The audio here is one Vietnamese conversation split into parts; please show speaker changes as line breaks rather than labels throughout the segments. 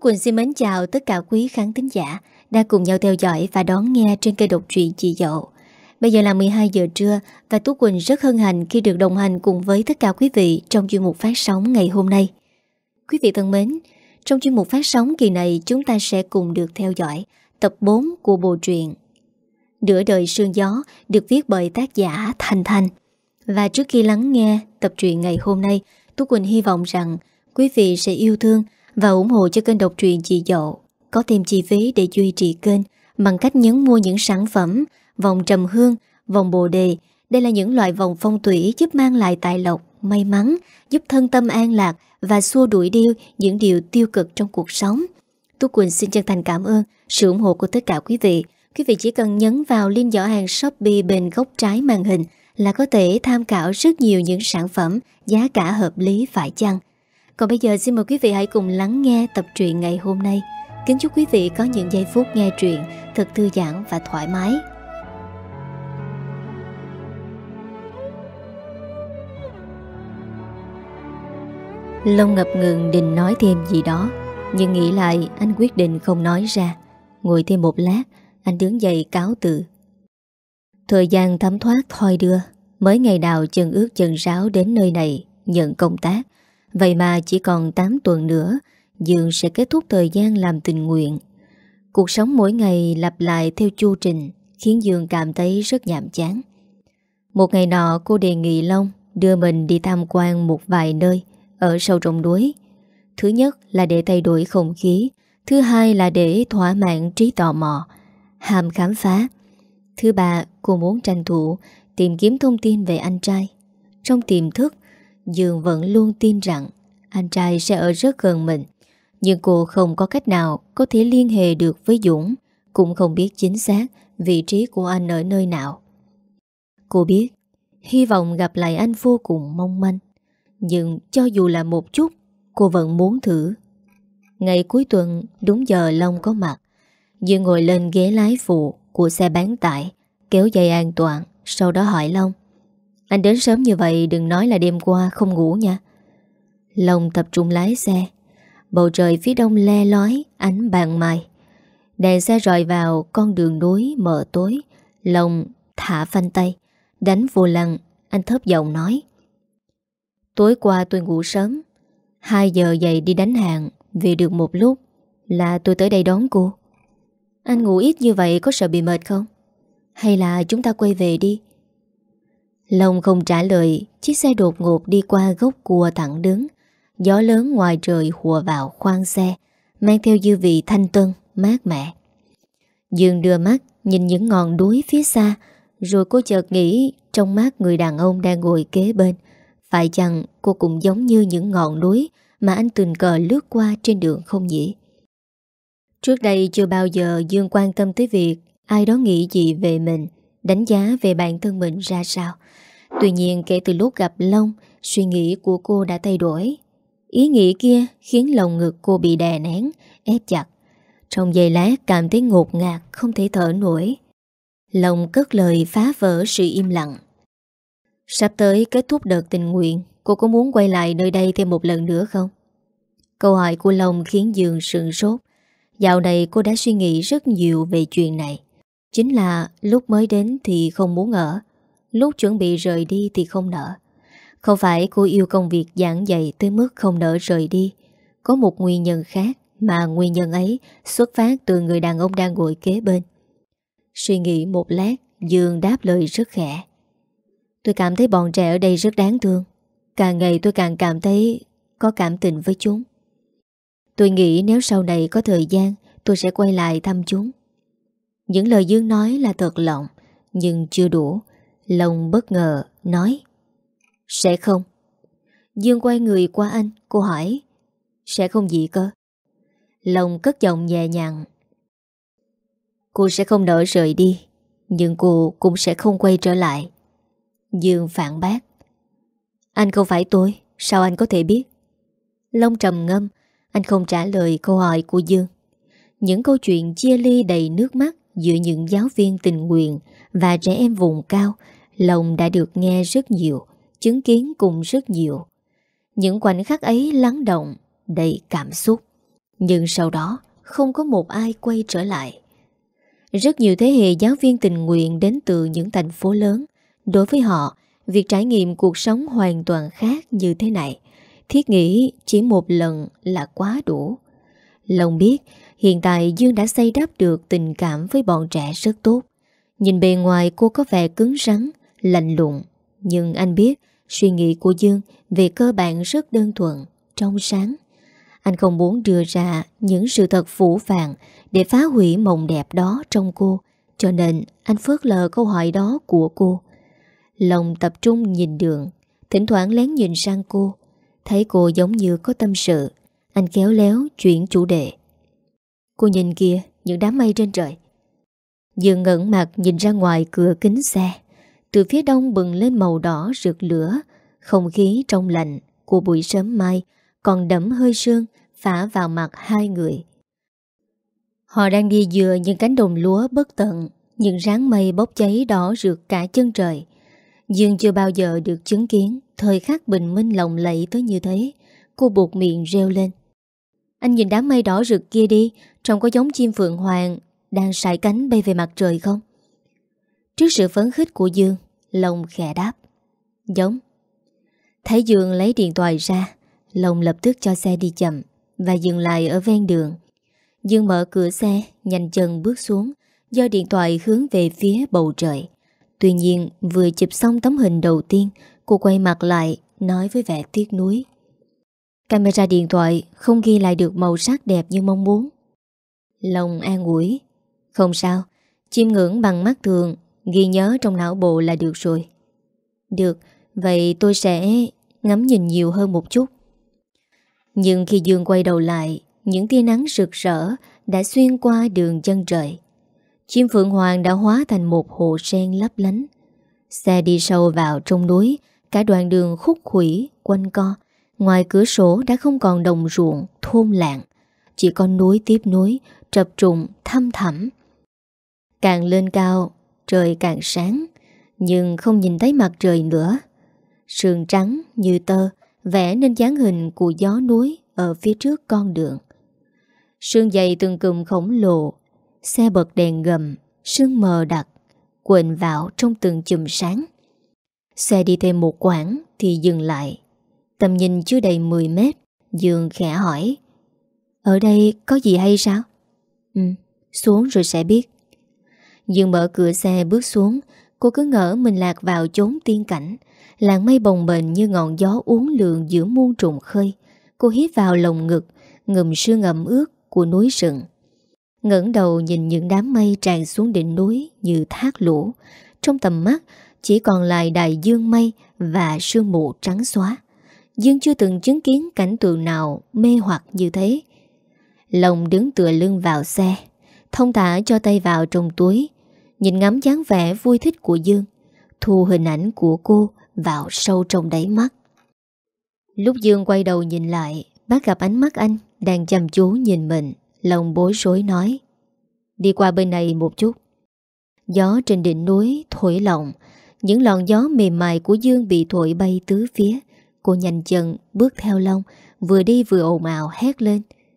Tú Quỳnh xin mến chào tất cả quý khán thính giả đang cùng nhau theo dõi và đón nghe trên kênh độc truyện Chị Dậu. Bây giờ là 12 giờ trưa và Tú Quỳnh rất hân hạnh khi được đồng hành cùng với tất cả quý vị trong chuyên mục phát sóng ngày hôm nay. Quý vị thân mến, trong chuyên mục phát sóng kỳ này chúng ta sẽ cùng được theo dõi tập 4 của bộ truyện Nửa đời sương gió được viết bởi tác giả Thanh Thanh. Và trước khi lắng nghe tập truyện ngày hôm nay, Tú Quỳnh hy vọng rằng quý vị sẽ yêu thương và ủng hộ cho kênh độc truyện Chị Dậu có thêm chi phí để duy trì kênh bằng cách nhấn mua những sản phẩm vòng trầm hương, vòng bồ đề. Đây là những loại vòng phong thủy giúp mang lại tài lộc, may mắn, giúp thân tâm an lạc và xua đuổi đi những điều tiêu cực trong cuộc sống. Tú Quỳnh xin chân thành cảm ơn sự ủng hộ của tất cả quý vị. Quý vị chỉ cần nhấn vào link giỏ hàng Shopee bên góc trái màn hình là có thể tham khảo rất nhiều những sản phẩm giá cả hợp lý phải chăng. Còn bây giờ xin mời quý vị hãy cùng lắng nghe tập truyện ngày hôm nay. Kính chúc quý vị có những giây phút nghe truyện thật thư giãn và thoải mái. Long ngập ngừng định nói thêm gì đó, nhưng nghĩ lại anh quyết định không nói ra. Ngồi thêm một lát, anh đứng dậy cáo từ. Thời gian thấm thoát thoi đưa. Mới ngày nào chân ướt chân ráo đến nơi này nhận công tác. Vậy mà chỉ còn 8 tuần nữa Dương sẽ kết thúc thời gian làm tình nguyện. Cuộc sống mỗi ngày lặp lại theo chu trình khiến Dương cảm thấy rất nhàm chán. Một ngày nọ cô đề nghị Long đưa mình đi tham quan một vài nơi ở sâu trong núi. Thứ nhất là để thay đổi không khí, thứ hai là để thỏa mãn trí tò mò, ham khám phá. Thứ ba, cô muốn tranh thủ tìm kiếm thông tin về anh trai. Trong tiềm thức, Dương vẫn luôn tin rằng anh trai sẽ ở rất gần mình. Nhưng cô không có cách nào có thể liên hệ được với Dũng, cũng không biết chính xác vị trí của anh ở nơi nào. Cô biết hy vọng gặp lại anh vô cùng mong manh, nhưng cho dù là một chút, cô vẫn muốn thử. Ngày cuối tuần đúng giờ Long có mặt. Dương ngồi lên ghế lái phụ của xe bán tải, kéo dây an toàn, sau đó hỏi Long: "Anh đến sớm như vậy đừng nói là đêm qua không ngủ nha." Long tập trung lái xe. Bầu trời phía đông le lói ánh ban mai. Đèn xe rọi vào con đường núi mờ tối. Long thả phanh tay, đánh vô lăng. Anh thấp giọng nói: "Tối qua tôi ngủ sớm, 2 giờ dậy đi đánh hàng. Về được một lúc là tôi tới đây đón cô." "Anh ngủ ít như vậy có sợ bị mệt không? Hay là chúng ta quay về đi?" Long không trả lời. Chiếc xe đột ngột đi qua gốc cua thẳng đứng. Gió lớn ngoài trời hùa vào khoang xe, mang theo dư vị thanh tân, mát mẻ. Dương đưa mắt nhìn những ngọn núi phía xa, rồi cô chợt nghĩ trong mắt người đàn ông đang ngồi kế bên, phải chăng cô cũng giống như những ngọn núi mà anh tình cờ lướt qua trên đường không nhỉ? Trước đây chưa bao giờ Dương quan tâm tới việc ai đó nghĩ gì về mình, đánh giá về bản thân mình ra sao. Tuy nhiên kể từ lúc gặp Long, suy nghĩ của cô đã thay đổi. Ý nghĩ kia khiến lòng ngực cô bị đè nén, ép chặt. Trong giây lát cảm thấy ngột ngạt, không thể thở nổi. Long cất lời phá vỡ sự im lặng: "Sắp tới kết thúc đợt tình nguyện, cô có muốn quay lại nơi đây thêm một lần nữa không?" Câu hỏi của Long khiến Dương sửng sốt. Dạo này cô đã suy nghĩ rất nhiều về chuyện này. Chính là lúc mới đến thì không muốn ở, lúc chuẩn bị rời đi thì không nỡ. Không phải cô yêu công việc giảng dạy tới mức không nỡ rời đi. Có một nguyên nhân khác, mà nguyên nhân ấy xuất phát từ người đàn ông đang ngồi kế bên. Suy nghĩ một lát, Dương đáp lời rất khẽ: "Tôi cảm thấy bọn trẻ ở đây rất đáng thương. Càng ngày tôi càng cảm thấy có cảm tình với chúng. Tôi nghĩ nếu sau này có thời gian, tôi sẽ quay lại thăm chúng." Những lời Dương nói là thật lòng, nhưng chưa đủ. Long bất ngờ nói: "Sẽ không." Dương quay người qua anh, cô hỏi: "Sẽ không gì cơ?" Long cất giọng nhẹ nhàng: "Cô sẽ không nỡ rời đi, nhưng cô cũng sẽ không quay trở lại." Dương phản bác: "Anh không phải tôi, sao anh có thể biết?" Long trầm ngâm. Anh không trả lời câu hỏi của Dương. Những câu chuyện chia ly đầy nước mắt giữa những giáo viên tình nguyện và trẻ em vùng cao, Long đã được nghe rất nhiều, chứng kiến cùng rất nhiều. Những khoảnh khắc ấy lắng động, đầy cảm xúc. Nhưng sau đó không có một ai quay trở lại. Rất nhiều thế hệ giáo viên tình nguyện đến từ những thành phố lớn. Đối với họ, việc trải nghiệm cuộc sống hoàn toàn khác như thế này, thiết nghĩ chỉ một lần là quá đủ. Long biết hiện tại Dương đã xây đắp được tình cảm với bọn trẻ rất tốt. Nhìn bề ngoài cô có vẻ cứng rắn, lạnh lùng, nhưng anh biết suy nghĩ của Dương về cơ bản rất đơn thuần, trong sáng. Anh không muốn đưa ra những sự thật phũ phàng để phá hủy mộng đẹp đó trong cô, cho nên anh phớt lờ câu hỏi đó của cô. Lòng tập trung nhìn đường, thỉnh thoảng lén nhìn sang cô. Thấy cô giống như có tâm sự, anh khéo léo chuyển chủ đề. Cô nhìn kìa, những đám mây trên trời. Dương ngẩng mặt nhìn ra ngoài cửa kính xe. Từ phía đông bừng lên màu đỏ rực lửa. Không khí trong lạnh của buổi sớm mai còn đẫm hơi sương phả vào mặt hai người. Họ đang đi dừa những cánh đồng lúa bất tận, những ráng mây bốc cháy đỏ rực cả chân trời. Dương chưa bao giờ được chứng kiến thời khắc bình minh lộng lẫy tới như thế. Cô buột miệng reo lên. Anh nhìn đám mây đỏ rực kia đi, trông có giống chim phượng hoàng đang sải cánh bay về mặt trời không? Trước sự phấn khích của Dương, Long khẽ đáp. Giống. Thấy Dương lấy điện thoại ra, Long lập tức cho xe đi chậm và dừng lại ở ven đường. Dương mở cửa xe, nhanh chân bước xuống, giơ điện thoại hướng về phía bầu trời. Tuy nhiên, vừa chụp xong tấm hình đầu tiên, cô quay mặt lại, nói với vẻ tiếc nuối. Camera điện thoại không ghi lại được màu sắc đẹp như mong muốn. Long an ủi. Không sao, chiêm ngưỡng bằng mắt thường, ghi nhớ trong não bộ là được rồi. Được, vậy tôi sẽ ngắm nhìn nhiều hơn một chút. Nhưng khi Dương quay đầu lại, những tia nắng rực rỡ đã xuyên qua đường chân trời. Chim phượng hoàng đã hóa thành một hồ sen lấp lánh. Xe đi sâu vào trong núi, cả đoạn đường khúc khuỷu quanh co. Ngoài cửa sổ đã không còn đồng ruộng, thôn làng, chỉ có núi tiếp núi, trập trùng, thăm thẳm. Càng lên cao, trời càng sáng, nhưng không nhìn thấy mặt trời nữa. Sương trắng như tơ, vẽ nên dáng hình của gió núi ở phía trước con đường. Sương dày từng cụm khổng lồ, xe bật đèn gầm, sương mờ đặc, quện vào trong từng chùm sáng. Xe đi thêm một quãng thì dừng lại. Tầm nhìn chưa đầy 10 mét, Dương khẽ hỏi. Ở đây có gì hay sao? Xuống rồi sẽ biết. Dương mở cửa xe bước xuống. Cô cứ ngỡ mình lạc vào chốn tiên cảnh. Làn mây bồng bềnh như ngọn gió uốn lượn giữa muôn trùng khơi. Cô hít vào lồng ngực, ngùm sương ẩm ướt của núi rừng. Ngẩng đầu nhìn những đám mây tràn xuống đỉnh núi như thác lũ. Trong tầm mắt chỉ còn lại đại dương mây và sương mù trắng xóa. Dương chưa từng chứng kiến cảnh tượng nào mê hoặc như thế. Long đứng tựa lưng vào xe, thông thả cho tay vào trong túi, nhìn ngắm dáng vẻ vui thích của Dương, thu hình ảnh của cô vào sâu trong đáy mắt. Lúc Dương quay đầu nhìn lại, bắt gặp ánh mắt anh đang chăm chú nhìn mình. Long bối rối nói. Đi qua bên này một chút. Gió trên đỉnh núi thổi lộng. Những làn gió mềm mại của Dương bị thổi bay tứ phía. Cô nhanh chân bước theo Long, vừa đi vừa ồn ào hét lên.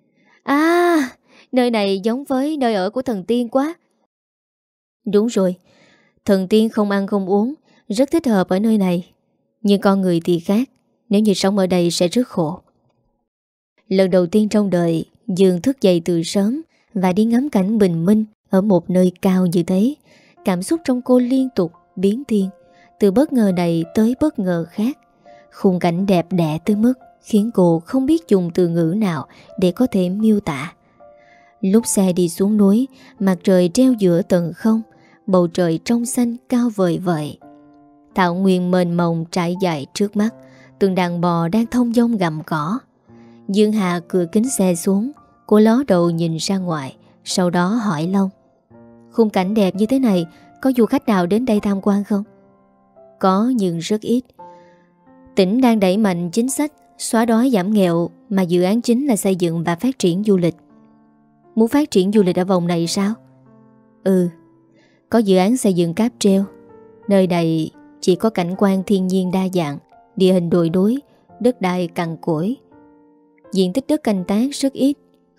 À, nơi này giống với nơi ở của thần tiên quá. Đúng rồi, thần tiên không ăn không uống, rất thích hợp ở nơi này. Nhưng con người thì khác, nếu như sống ở đây sẽ rất khổ. Lần đầu tiên trong đời, Dương thức dậy từ sớm và đi ngắm cảnh bình minh ở một nơi cao như thế. Cảm xúc trong cô liên tục biến thiên, từ bất ngờ này tới bất ngờ khác. Khung cảnh đẹp đẽ tới mức khiến cô không biết dùng từ ngữ nào để có thể miêu tả. Lúc xe đi xuống núi, mặt trời treo giữa tầng không, bầu trời trong xanh cao vời vợi. Thảo nguyên mênh mông trải dài trước mắt, từng đàn bò đang thông dong gặm cỏ. Dương hạ cửa kính xe xuống, cô ló đầu nhìn ra ngoài, sau đó hỏi Long. Khung cảnh đẹp như thế này, có du khách nào đến đây tham quan không? Có nhưng rất ít. Tỉnh đang đẩy mạnh chính sách xóa đói giảm nghèo, mà dự án chính là xây dựng và phát triển du lịch. Muốn phát triển du lịch ở vùng này sao? Ừ, có dự án xây dựng cáp treo. Nơi này chỉ có cảnh quan thiên nhiên đa dạng, địa hình đồi núi, đất đai cằn cỗi. Diện tích đất canh tác rất ít,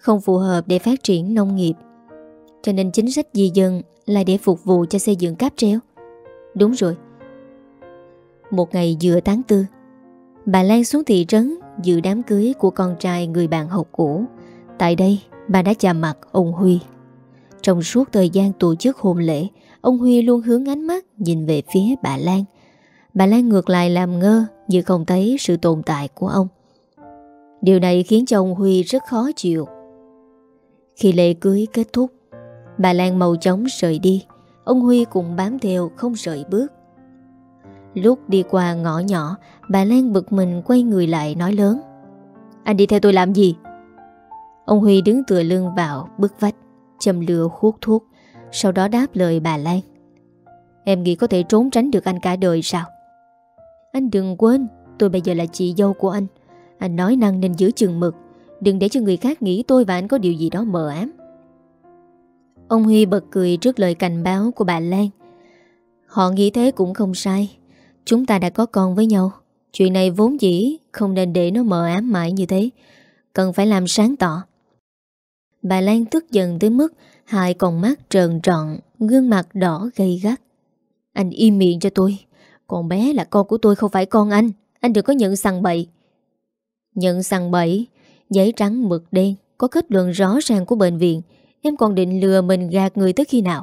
không phù hợp để phát triển nông nghiệp. Cho nên chính sách di dân là để phục vụ cho xây dựng cáp treo. Đúng rồi. Một ngày giữa tháng 4, bà Lan xuống thị trấn dự đám cưới của con trai người bạn học cũ. Tại đây, bà đã chạm mặt ông Huy. Trong suốt thời gian tổ chức hôn lễ, ông Huy luôn hướng ánh mắt nhìn về phía bà Lan. Bà Lan ngược lại làm ngơ như không thấy sự tồn tại của ông. Điều này khiến cho ông Huy rất khó chịu. Khi lễ cưới kết thúc, bà Lan mau chóng rời đi. Ông Huy cũng bám theo không rời bước. Lúc đi qua ngõ nhỏ, bà Lan bực mình quay người lại nói lớn: "Anh đi theo tôi làm gì?" Ông Huy đứng tựa lưng vào bức vách, châm lửa hút thuốc, sau đó đáp lời bà Lan: "Em nghĩ có thể trốn tránh được anh cả đời sao? Anh đừng quên, tôi bây giờ là chị dâu của anh. Anh nói năng nên giữ chừng mực, đừng để cho người khác nghĩ tôi và anh có điều gì đó mờ ám." Ông Huy bật cười trước lời cảnh báo của bà Lan. Họ nghĩ thế cũng không sai. Chúng ta đã có con với nhau. Chuyện này vốn dĩ không nên để nó mờ ám mãi như thế, cần phải làm sáng tỏ. Bà Lan tức giận tới mức hai con mắt trợn trọn, gương mặt đỏ gay gắt. "Anh im miệng cho tôi. Con bé là con của tôi, không phải con anh. Anh đừng có nhận sằng bậy." Nhận sằng bậy? Giấy trắng mực đen, có kết luận rõ ràng của bệnh viện. Em còn định lừa mình gạt người tới khi nào?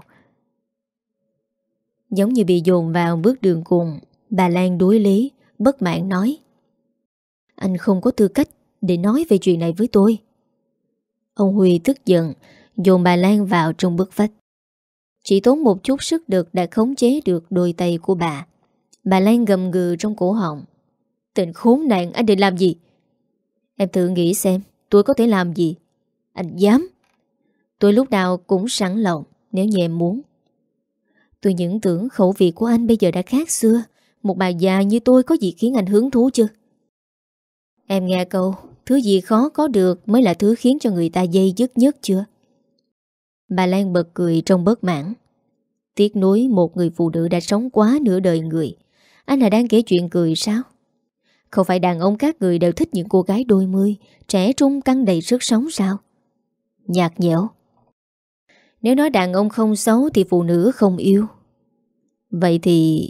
Giống như bị dồn vào bước đường cùng, bà Lan đuối lý, bất mãn nói: "Anh không có tư cách để nói về chuyện này với tôi." Ông Huy tức giận, dồn bà Lan vào trong bức vách. Chỉ tốn một chút sức lực đã khống chế được đôi tay của bà. Bà Lan gầm gừ trong cổ họng: "Tên khốn nạn, anh định làm gì?" "Em thử nghĩ xem tôi có thể làm gì." "Anh dám?" "Tôi lúc nào cũng sẵn lòng nếu như em muốn." "Tôi những tưởng khẩu vị của anh bây giờ đã khác xưa. Một bà già như tôi có gì khiến anh hứng thú chứ?" "Em nghe câu thứ gì khó có được mới là thứ khiến cho người ta dây dứt nhất chưa?" Bà Lan bật cười trong bất mãn. Tiếc nuối một người phụ nữ đã sống quá nửa đời người. Anh là đang kể chuyện cười sao? Không phải đàn ông các người đều thích những cô gái đôi mươi, trẻ trung căng đầy sức sống sao? Nhạt nhẽo. Nếu nói đàn ông không xấu thì phụ nữ không yêu. Vậy thì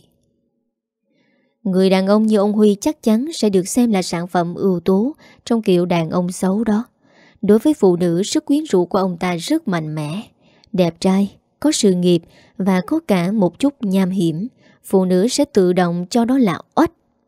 người đàn ông như ông Huy chắc chắn sẽ được xem là sản phẩm ưu tú trong kiểu đàn ông xấu đó. Đối với phụ nữ, sức quyến rũ của ông ta rất mạnh mẽ, đẹp trai, có sự nghiệp và có cả một chút nham hiểm. Phụ nữ sẽ tự động cho đó là oách.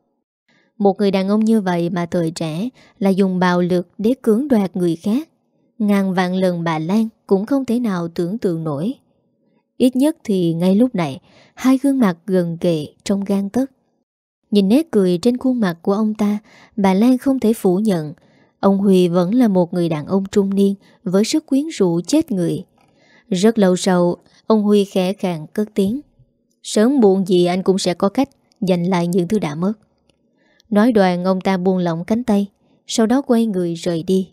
Một người đàn ông như vậy mà thời trẻ là dùng bạo lực để cưỡng đoạt người khác, ngàn vạn lần bà Lan cũng không thể nào tưởng tượng nổi. Ít nhất thì ngay lúc này, hai gương mặt gần kề trong gang tấc. Nhìn nét cười trên khuôn mặt của ông ta, bà Lan không thể phủ nhận ông Huy vẫn là một người đàn ông trung niên với sức quyến rũ chết người. Rất lâu sau, ông Huy khẽ khàng cất tiếng: "Sớm muộn gì anh cũng sẽ có cách giành lại những thứ đã mất." Nói đoạn ông ta buông lỏng cánh tay, sau đó quay người rời đi.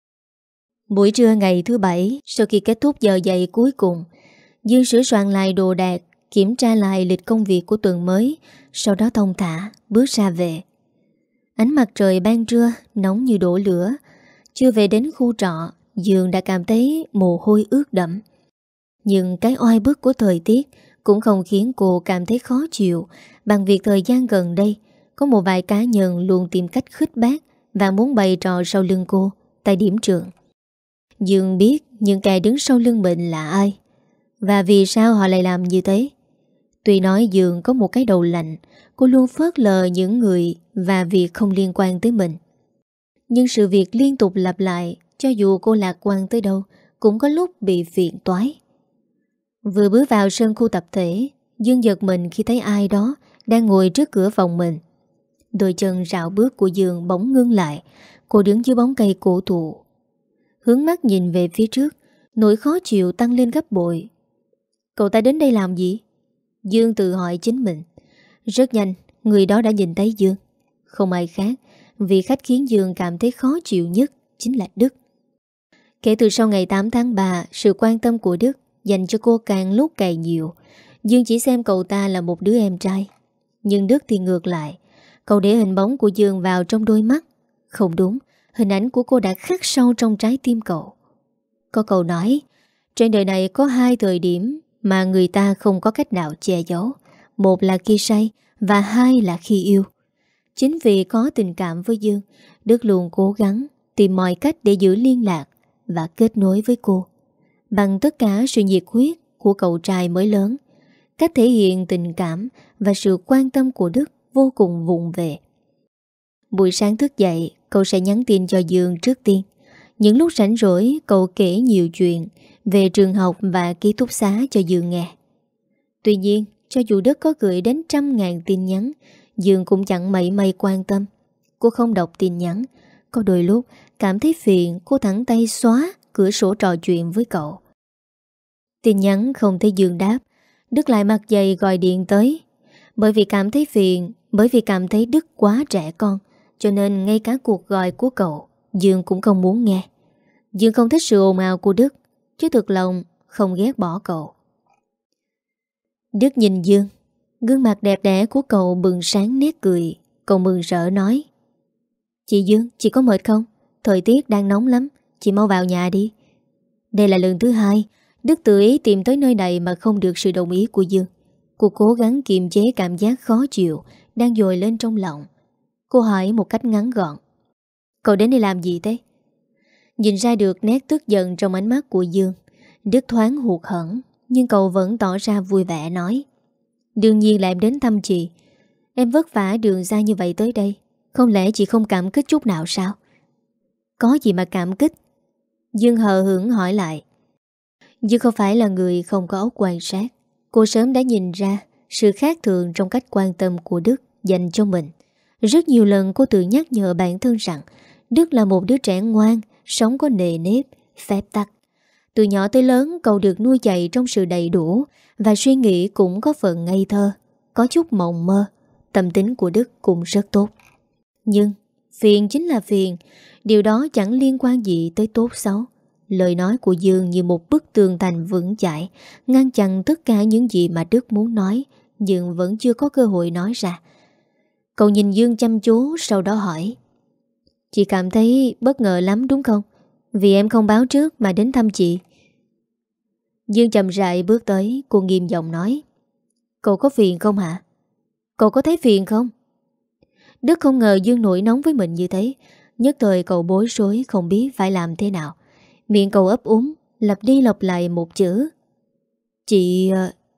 Buổi trưa ngày thứ Bảy, sau khi kết thúc giờ dạy cuối cùng, Dương sửa soạn lại đồ đạc, kiểm tra lại lịch công việc của tuần mới, sau đó thong thả bước ra về. Ánh mặt trời ban trưa nóng như đổ lửa. Chưa về đến khu trọ, Dương đã cảm thấy mồ hôi ướt đẫm. Nhưng cái oi bức của thời tiết cũng không khiến cô cảm thấy khó chịu bằng việc thời gian gần đây có một vài cá nhân luôn tìm cách khích bác và muốn bày trò sau lưng cô tại điểm trường. Dương biết những kẻ đứng sau lưng mình là ai và vì sao họ lại làm như thế. Tuy nói Dương có một cái đầu lạnh, cô luôn phớt lờ những người và việc không liên quan tới mình. Nhưng sự việc liên tục lặp lại, cho dù cô lạc quan tới đâu cũng có lúc bị phiền toái. Vừa bước vào sân khu tập thể, Dương giật mình khi thấy ai đó đang ngồi trước cửa phòng mình. Đôi chân rạo bước của Dương bỗng ngưng lại. Cô đứng dưới bóng cây cổ thụ, hướng mắt nhìn về phía trước, nỗi khó chịu tăng lên gấp bội. Cậu ta đến đây làm gì? Dương tự hỏi chính mình. Rất nhanh, người đó đã nhìn thấy Dương. Không ai khác, vị khách khiến Dương cảm thấy khó chịu nhất chính là Đức. Kể từ sau ngày 8 tháng 3, sự quan tâm của Đức dành cho cô càng lúc càng nhiều. Dương chỉ xem cậu ta là một đứa em trai. Nhưng Đức thì ngược lại. Cậu để hình bóng của Dương vào trong đôi mắt. Không đúng, hình ảnh của cô đã khắc sâu trong trái tim cậu. Có câu nói, trên đời này có hai thời điểm mà người ta không có cách nào che giấu. Một là khi say và hai là khi yêu. Chính vì có tình cảm với Dương, Đức luôn cố gắng tìm mọi cách để giữ liên lạc và kết nối với cô. Bằng tất cả sự nhiệt huyết của cậu trai mới lớn, cách thể hiện tình cảm và sự quan tâm của Đức vô cùng vụng về. Buổi sáng thức dậy, cậu sẽ nhắn tin cho Dương trước tiên. Những lúc rảnh rỗi, cậu kể nhiều chuyện về trường học và ký túc xá cho Dương nghe. Tuy nhiên, cho dù Đức có gửi đến 100.000 tin nhắn, Dương cũng chẳng mảy may quan tâm. Cô không đọc tin nhắn. Có đôi lúc cảm thấy phiền, cô thẳng tay xóa cửa sổ trò chuyện với cậu. Tin nhắn không thấy Dương đáp, Đức lại mặt dày gọi điện tới. Bởi vì cảm thấy phiền, bởi vì cảm thấy Đức quá trẻ con, cho nên ngay cả cuộc gọi của cậu, Dương cũng không muốn nghe. Dương không thích sự ồn ào của Đức, chứ thực lòng không ghét bỏ cậu. Đức nhìn Dương, gương mặt đẹp đẽ của cậu bừng sáng nét cười. Cậu mừng rỡ nói, chị Dương, chị có mệt không? Thời tiết đang nóng lắm, chị mau vào nhà đi. Đây là lần thứ hai Đức tự ý tìm tới nơi này mà không được sự đồng ý của Dương. Cô cố gắng kiềm chế cảm giác khó chịu đang dồi lên trong lòng. Cô hỏi một cách ngắn gọn, cậu đến đây làm gì thế? Nhìn ra được nét tức giận trong ánh mắt của Dương, Đức thoáng hụt hẫng, nhưng cậu vẫn tỏ ra vui vẻ nói, đương nhiên là em đến thăm chị. Em vất vả đường xa như vậy tới đây, không lẽ chị không cảm kích chút nào sao? Có gì mà cảm kích? Dương hờ hững hỏi lại. Dương không phải là người không có óc quan sát. Cô sớm đã nhìn ra sự khác thường trong cách quan tâm của Đức dành cho mình. Rất nhiều lần cô tự nhắc nhở bản thân rằng Đức là một đứa trẻ ngoan, sống có nề nếp, phép tắc. Từ nhỏ tới lớn cậu được nuôi dạy trong sự đầy đủ và suy nghĩ cũng có phần ngây thơ, có chút mộng mơ. Tâm tính của Đức cũng rất tốt. Nhưng phiền chính là phiền, điều đó chẳng liên quan gì tới tốt xấu. Lời nói của Dương như một bức tường thành vững chãi, ngăn chặn tất cả những gì mà Đức muốn nói, nhưng vẫn chưa có cơ hội nói ra. Cậu nhìn Dương chăm chú, sau đó hỏi, chị cảm thấy bất ngờ lắm đúng không? Vì em không báo trước mà đến thăm chị. Dương chậm rãi bước tới, cô nghiêm giọng nói, cậu có phiền không hả? Cậu có thấy phiền không? Đức không ngờ Dương nổi nóng với mình như thế. Nhất thời cậu bối rối không biết phải làm thế nào. Miệng cậu ấp úng, lặp đi lặp lại một chữ, Chị...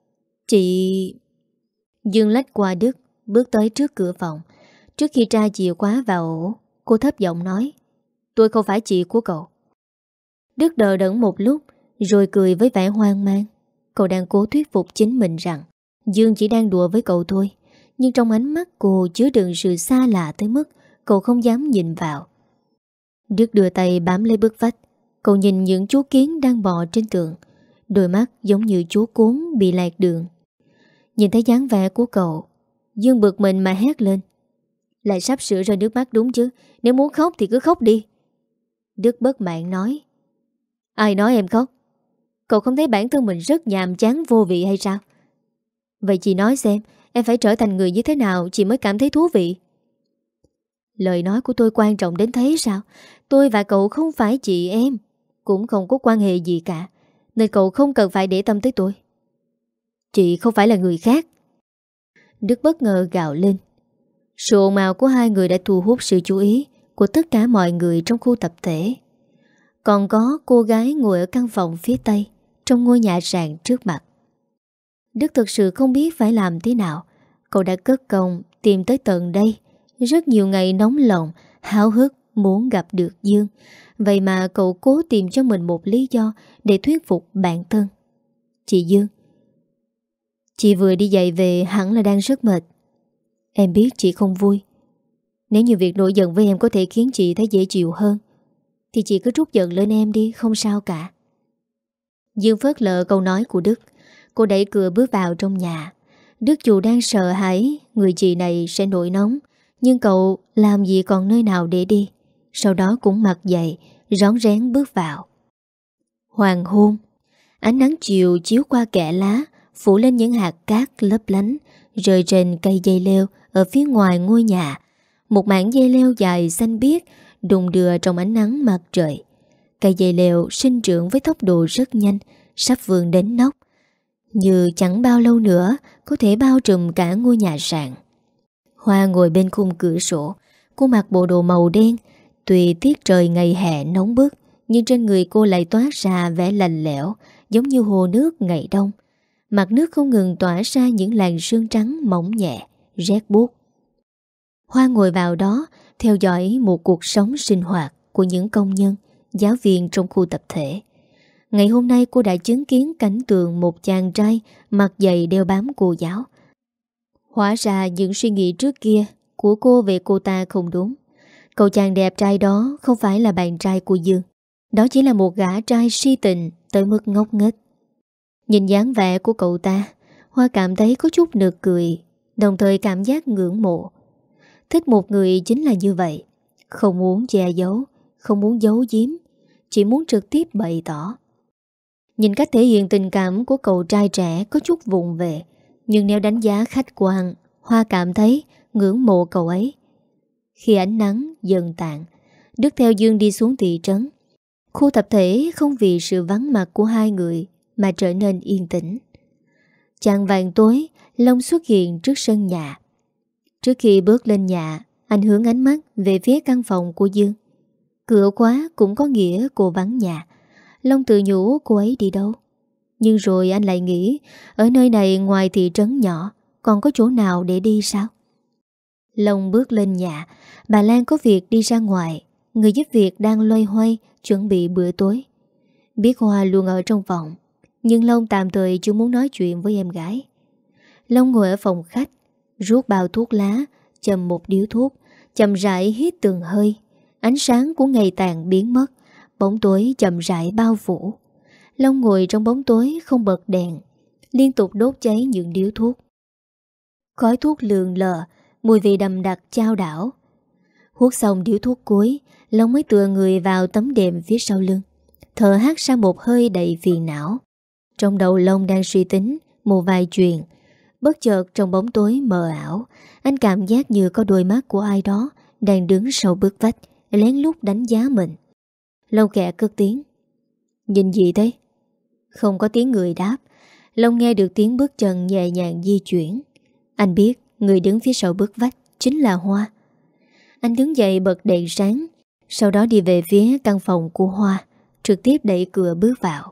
Dương lách qua Đức, bước tới trước cửa phòng. Trước khi tra chìa khóa vào ổ, cô thấp giọng nói, tôi không phải chị của cậu. Đức đờ đẫn một lúc, rồi cười với vẻ hoang mang. Cậu đang cố thuyết phục chính mình rằng Dương chỉ đang đùa với cậu thôi. Nhưng trong ánh mắt cô chứa đựng sự xa lạ tới mức cậu không dám nhìn vào. Đức đưa tay bám lấy bức vách. Cậu nhìn những chú kiến đang bò trên tường, đôi mắt giống như chú cuốn bị lạc đường. Nhìn thấy dáng vẻ của cậu, Dương bực mình mà hét lên, lại sắp sửa rơi nước mắt đúng chứ? Nếu muốn khóc thì cứ khóc đi. Đức bất mãn nói, ai nói em khóc? Cậu không thấy bản thân mình rất nhàm chán vô vị hay sao? Vậy chị nói xem, em phải trở thành người như thế nào chị mới cảm thấy thú vị? Lời nói của tôi quan trọng đến thế sao? Tôi và cậu không phải chị em, cũng không có quan hệ gì cả, nên cậu không cần phải để tâm tới tôi. Chị không phải là người khác. Đức bất ngờ gào lên. Sự ồn ào của hai người đã thu hút sự chú ý của tất cả mọi người trong khu tập thể. Còn có cô gái ngồi ở căn phòng phía tây trong ngôi nhà sàn trước mặt. Đức thực sự không biết phải làm thế nào. Cậu đã cất công tìm tới tận đây. Rất nhiều ngày nóng lòng, háo hức muốn gặp được Dương. Vậy mà cậu cố tìm cho mình một lý do để thuyết phục bản thân. Chị Dương, chị vừa đi dạy về hẳn là đang rất mệt. Em biết chị không vui. Nếu như việc nổi giận với em có thể khiến chị thấy dễ chịu hơn, thì chị cứ trút giận lên em đi, không sao cả. Dương phớt lờ câu nói của Đức. Cô đẩy cửa bước vào trong nhà. Đức dù đang sợ hãi người chị này sẽ nổi nóng, nhưng cậu làm gì còn nơi nào để đi. Sau đó cũng mặc dậy, rón rén bước vào. Hoàng hôn, ánh nắng chiều chiếu qua kẽ lá, phủ lên những hạt cát lấp lánh, rơi trên cây dây leo ở phía ngoài ngôi nhà. Một mảng dây leo dài xanh biếc đùng đưa trong ánh nắng mặt trời. Cây dây leo sinh trưởng với tốc độ rất nhanh, sắp vươn đến nóc, như chẳng bao lâu nữa có thể bao trùm cả ngôi nhà sàn. Hoa ngồi bên khung cửa sổ. Cô mặc bộ đồ màu đen. Tuy tiết trời ngày hè nóng bức, nhưng trên người cô lại toát ra vẻ lạnh lẽo, giống như hồ nước ngày đông. Mặt nước không ngừng tỏa ra những làn sương trắng mỏng nhẹ, rét buốt. Hoa ngồi vào đó, theo dõi một cuộc sống sinh hoạt của những công nhân, giáo viên trong khu tập thể. Ngày hôm nay cô đã chứng kiến cảnh tượng một chàng trai mặc giày đeo bám cô giáo. Hóa ra những suy nghĩ trước kia của cô về cô ta không đúng. Cậu chàng đẹp trai đó không phải là bạn trai của Dương. Đó chỉ là một gã trai si tình tới mức ngốc nghếch. Nhìn dáng vẻ của cậu ta, Hoa cảm thấy có chút nực cười, đồng thời cảm giác ngưỡng mộ. Thích một người chính là như vậy. Không muốn che giấu, không muốn giấu giếm, chỉ muốn trực tiếp bày tỏ. Nhìn cách thể hiện tình cảm của cậu trai trẻ có chút vụng về, nhưng nếu đánh giá khách quan, Hoa cảm thấy ngưỡng mộ cậu ấy. Khi ánh nắng dần tàn, Đức theo Dương đi xuống thị trấn. Khu tập thể không vì sự vắng mặt của hai người mà trở nên yên tĩnh. Chạng vàng tối, Long xuất hiện trước sân nhà. Trước khi bước lên nhà, anh hướng ánh mắt về phía căn phòng của Dương. Cửa khóa cũng có nghĩa cô vắng nhà. Long tự nhủ cô ấy đi đâu. Nhưng rồi anh lại nghĩ, ở nơi này ngoài thị trấn nhỏ còn có chỗ nào để đi sao? Long bước lên nhà. Bà Lan có việc đi ra ngoài. Người giúp việc đang loay hoay chuẩn bị bữa tối. Biết Hoa luôn ở trong phòng, nhưng Long tạm thời chưa muốn nói chuyện với em gái. Long ngồi ở phòng khách, rút bao thuốc lá, châm một điếu thuốc, chậm rãi hít từng hơi. Ánh sáng của ngày tàn biến mất, bóng tối chậm rãi bao phủ. Long ngồi trong bóng tối không bật đèn, liên tục đốt cháy những điếu thuốc. Khói thuốc lượn lờ, mùi vị đậm đặc chao đảo. Hút xong điếu thuốc cuối, Long mới tựa người vào tấm đệm phía sau lưng, thở hắt ra một hơi đầy phiền não. Trong đầu Long đang suy tính một vài chuyện. Bất chợt trong bóng tối mờ ảo, anh cảm giác như có đôi mắt của ai đó đang đứng sau bức vách, lén lút đánh giá mình. Long khẽ cất tiếng: "Nhìn gì thế?" Không có tiếng người đáp. Long nghe được tiếng bước chân nhẹ nhàng di chuyển. Anh biết người đứng phía sau bức vách chính là Hoa. Anh đứng dậy bật đèn sáng, sau đó đi về phía căn phòng của Hoa, trực tiếp đẩy cửa bước vào.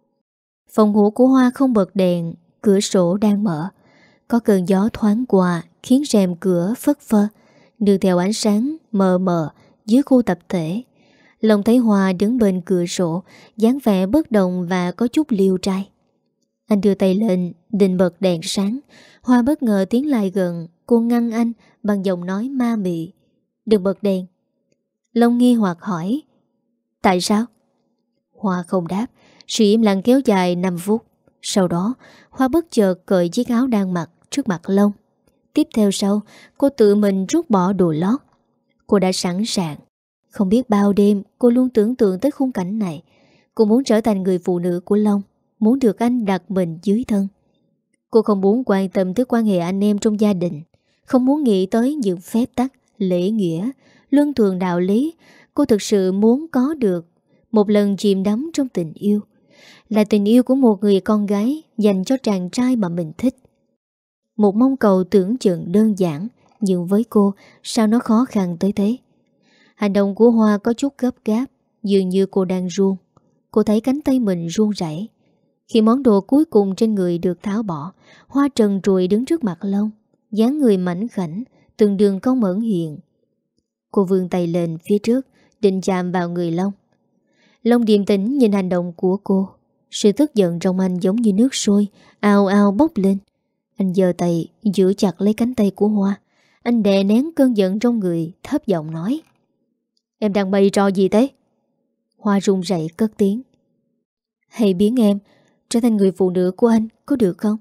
Phòng ngủ của Hoa không bật đèn, cửa sổ đang mở. Có cơn gió thoáng qua khiến rèm cửa phất phơ, nương theo ánh sáng mờ mờ dưới khu tập thể. Long thấy Hoa đứng bên cửa sổ, dáng vẻ bất động và có chút liêu trai. Anh đưa tay lên định bật đèn sáng. Hoa bất ngờ tiến lại gần. Cô ngăn anh bằng giọng nói ma mị: "Đừng bật đèn." Long nghi hoặc hỏi: "Tại sao?" Hoa không đáp. Sự im lặng kéo dài 5 phút. Sau đó Hoa bất chợt cởi chiếc áo đang mặc trước mặt Long. Tiếp theo sau, cô tự mình rút bỏ đồ lót. Cô đã sẵn sàng. Không biết bao đêm cô luôn tưởng tượng tới khung cảnh này. Cô muốn trở thành người phụ nữ của Long, muốn được anh đặt mình dưới thân. Cô không muốn quan tâm tới quan hệ anh em trong gia đình, không muốn nghĩ tới những phép tắc, lễ nghĩa, luân thường đạo lý. Cô thực sự muốn có được một lần chìm đắm trong tình yêu, là tình yêu của một người con gái dành cho chàng trai mà mình thích. Một mong cầu tưởng chừng đơn giản, nhưng với cô sao nó khó khăn tới thế. Hành động của Hoa có chút gấp gáp, dường như cô đang run. Cô thấy cánh tay mình run rẩy. Khi món đồ cuối cùng trên người được tháo bỏ, Hoa trần trụi đứng trước mặt Long, dáng người mảnh khảnh, từng đường cong ẩn hiện. Cô vươn tay lên phía trước, định chạm vào người Long. Long điềm tĩnh nhìn hành động của cô. Sự tức giận trong anh giống như nước sôi, ào ào bốc lên. Anh giơ tay giữ chặt lấy cánh tay của Hoa. Anh đè nén cơn giận trong người, thấp giọng nói: "Em đang bày trò gì thế?" Hoa run rẩy cất tiếng: "Hãy biến em trở thành người phụ nữ của anh, có được không?"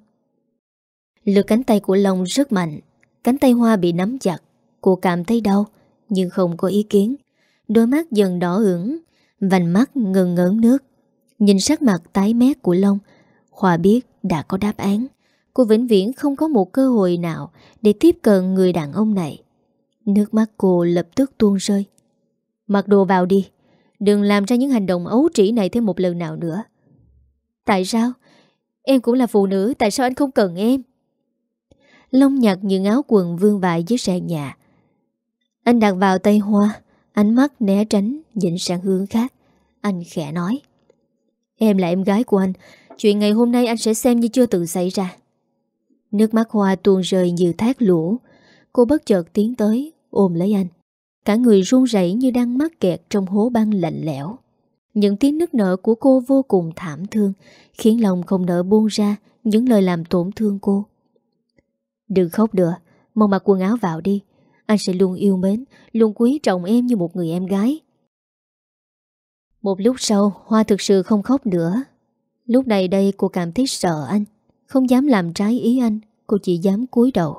Lực cánh tay của Long rất mạnh. Cánh tay Hoa bị nắm chặt. Cô cảm thấy đau, nhưng không có ý kiến. Đôi mắt dần đỏ ửng, vành mắt ngần ngấn nước. Nhìn sắc mặt tái mét của Long, Hoa biết đã có đáp án. Cô vĩnh viễn không có một cơ hội nào để tiếp cận người đàn ông này. Nước mắt cô lập tức tuôn rơi. "Mặc đồ vào đi, Đừng làm ra những hành động ấu trĩ này thêm một lần nào nữa. Tại sao? Em cũng là phụ nữ, tại sao anh không cần em? Long nhặt những áo quần vương vãi dưới sàn nhà. Anh đặt vào tay Hoa, ánh mắt né tránh, nhìn sang hướng khác. Anh khẽ nói: Em là em gái của anh, chuyện ngày hôm nay anh sẽ xem như chưa từng xảy ra. Nước mắt Hoa tuôn rơi như thác lũ. Cô bất chợt tiến tới, ôm lấy anh. Cả người run rẩy như đang mắc kẹt trong hố băng lạnh lẽo. Những tiếng nức nở của cô vô cùng thảm thương, khiến lòng không nỡ buông ra những lời làm tổn thương cô. Đừng khóc nữa, mau mặc quần áo vào đi. Anh sẽ luôn yêu mến, luôn quý trọng em như một người em gái. Một lúc sau, Hoa thực sự không khóc nữa. Lúc này đây cô cảm thấy sợ anh, không dám làm trái ý anh. Cô chỉ dám cúi đầu.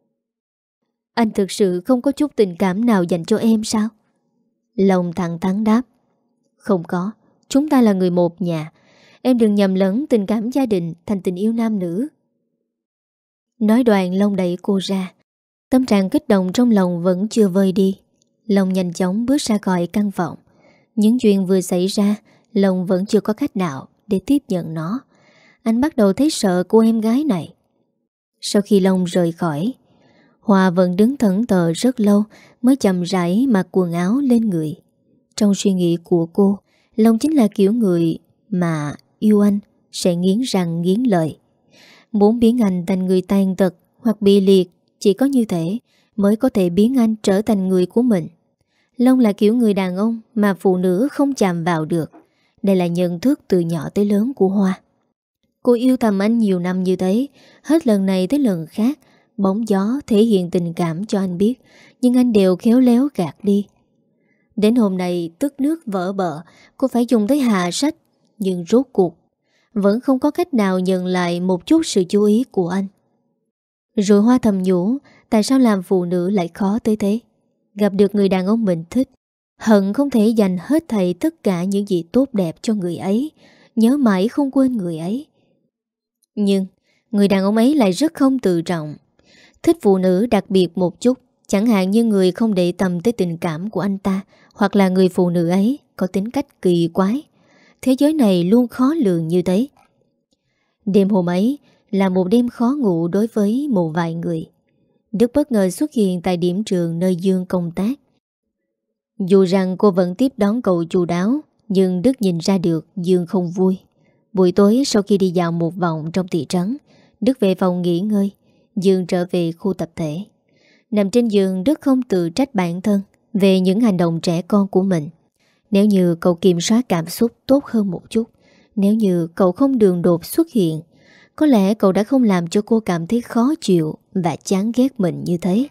Anh thực sự không có chút tình cảm nào dành cho em sao? Long thẳng thắn đáp: Không có, chúng ta là người một nhà. Em đừng nhầm lẫn tình cảm gia đình thành tình yêu nam nữ. Nói đoạn Long đẩy cô ra. Tâm trạng kích động trong lòng vẫn chưa vơi đi. Long nhanh chóng bước ra khỏi căn phòng. Những chuyện vừa xảy ra, Long vẫn chưa có cách nào để tiếp nhận nó. Anh bắt đầu thấy sợ cô em gái này. Sau khi Long rời khỏi, Hoa vẫn đứng thẫn thờ rất lâu mới chậm rãi mặc quần áo lên người. Trong suy nghĩ của cô, Long chính là kiểu người mà yêu anh sẽ nghiến răng nghiến lợi. Muốn biến anh thành người tàn tật hoặc bị liệt, chỉ có như thế mới có thể biến anh trở thành người của mình. Long là kiểu người đàn ông mà phụ nữ không chạm vào được. Đây là nhận thức từ nhỏ tới lớn của Hoa. Cô yêu thầm anh nhiều năm như thế, hết lần này tới lần khác bóng gió thể hiện tình cảm cho anh biết, nhưng anh đều khéo léo gạt đi. Đến hôm nay tức nước vỡ bờ, cô phải dùng tới hạ sách, nhưng rốt cuộc vẫn không có cách nào nhận lại một chút sự chú ý của anh. Rồi Hoa thầm nhủ, tại sao làm phụ nữ lại khó tới thế? Gặp được người đàn ông mình thích, hận không thể dành hết thảy tất cả những gì tốt đẹp cho người ấy, nhớ mãi không quên người ấy. Nhưng người đàn ông ấy lại rất không tự trọng, thích phụ nữ đặc biệt một chút, chẳng hạn như người không để tâm tới tình cảm của anh ta, hoặc là người phụ nữ ấy có tính cách kỳ quái. Thế giới này luôn khó lường như thế. Đêm hôm ấy là một đêm khó ngủ đối với một vài người. Đức bất ngờ xuất hiện tại điểm trường nơi Dương công tác. Dù rằng cô vẫn tiếp đón cậu chu đáo, nhưng Đức nhìn ra được Dương không vui. Buổi tối sau khi đi dạo một vòng trong thị trấn, Đức về phòng nghỉ ngơi, Dương trở về khu tập thể. Nằm trên giường, Đức không tự trách bản thân về những hành động trẻ con của mình. Nếu như cậu kiểm soát cảm xúc tốt hơn một chút, nếu như cậu không đường đột xuất hiện, có lẽ cậu đã không làm cho cô cảm thấy khó chịu và chán ghét mình như thế.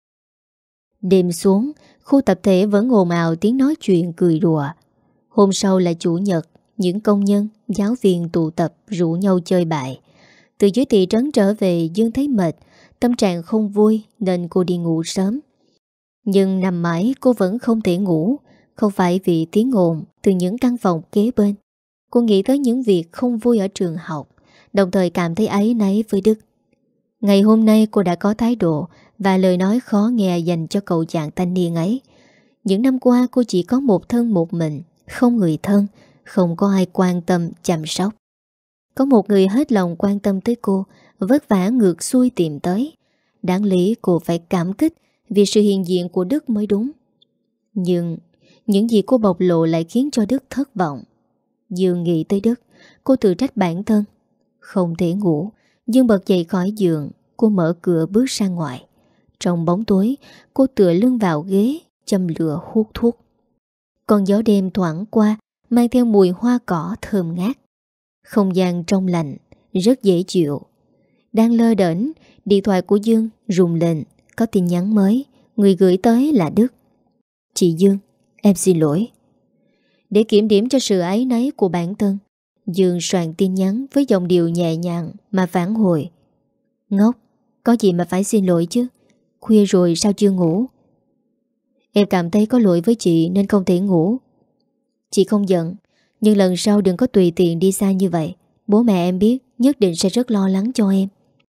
Đêm xuống, khu tập thể vẫn ồn ào tiếng nói chuyện cười đùa. Hôm sau là chủ nhật, những công nhân, giáo viên tụ tập rủ nhau chơi bại. Từ dưới thị trấn trở về, Dương thấy mệt, tâm trạng không vui nên cô đi ngủ sớm. Nhưng nằm mãi cô vẫn không thể ngủ, không phải vì tiếng ồn từ những căn phòng kế bên. Cô nghĩ tới những việc không vui ở trường học, đồng thời cảm thấy áy náy với Đức. Ngày hôm nay cô đã có thái độ và lời nói khó nghe dành cho cậu chàng thanh niên ấy. Những năm qua cô chỉ có một thân một mình, không người thân, không có ai quan tâm chăm sóc. Có một người hết lòng quan tâm tới cô, vất vả ngược xuôi tìm tới. Đáng lý cô phải cảm kích vì sự hiện diện của Đức mới đúng. Nhưng những gì cô bộc lộ lại khiến cho Đức thất vọng. Dương nghĩ tới Đức, cô tự trách bản thân. Không thể ngủ, Dương bật dậy khỏi giường, cô mở cửa bước ra ngoài. Trong bóng tối, cô tựa lưng vào ghế, châm lửa hút thuốc. Con gió đêm thoảng qua, mang theo mùi hoa cỏ thơm ngát. Không gian trong lành, rất dễ chịu. Đang lơ đễnh, điện thoại của Dương rung lên, có tin nhắn mới, người gửi tới là Đức. Chị Dương, em xin lỗi. Để kiểm điểm cho sự áy náy của bản thân, Dương soạn tin nhắn với giọng điệu nhẹ nhàng mà phản hồi. Ngốc, có gì mà phải xin lỗi chứ? Khuya rồi sao chưa ngủ? Em cảm thấy có lỗi với chị nên không thể ngủ. Chị không giận, nhưng lần sau đừng có tùy tiện đi xa như vậy. Bố mẹ em biết nhất định sẽ rất lo lắng cho em.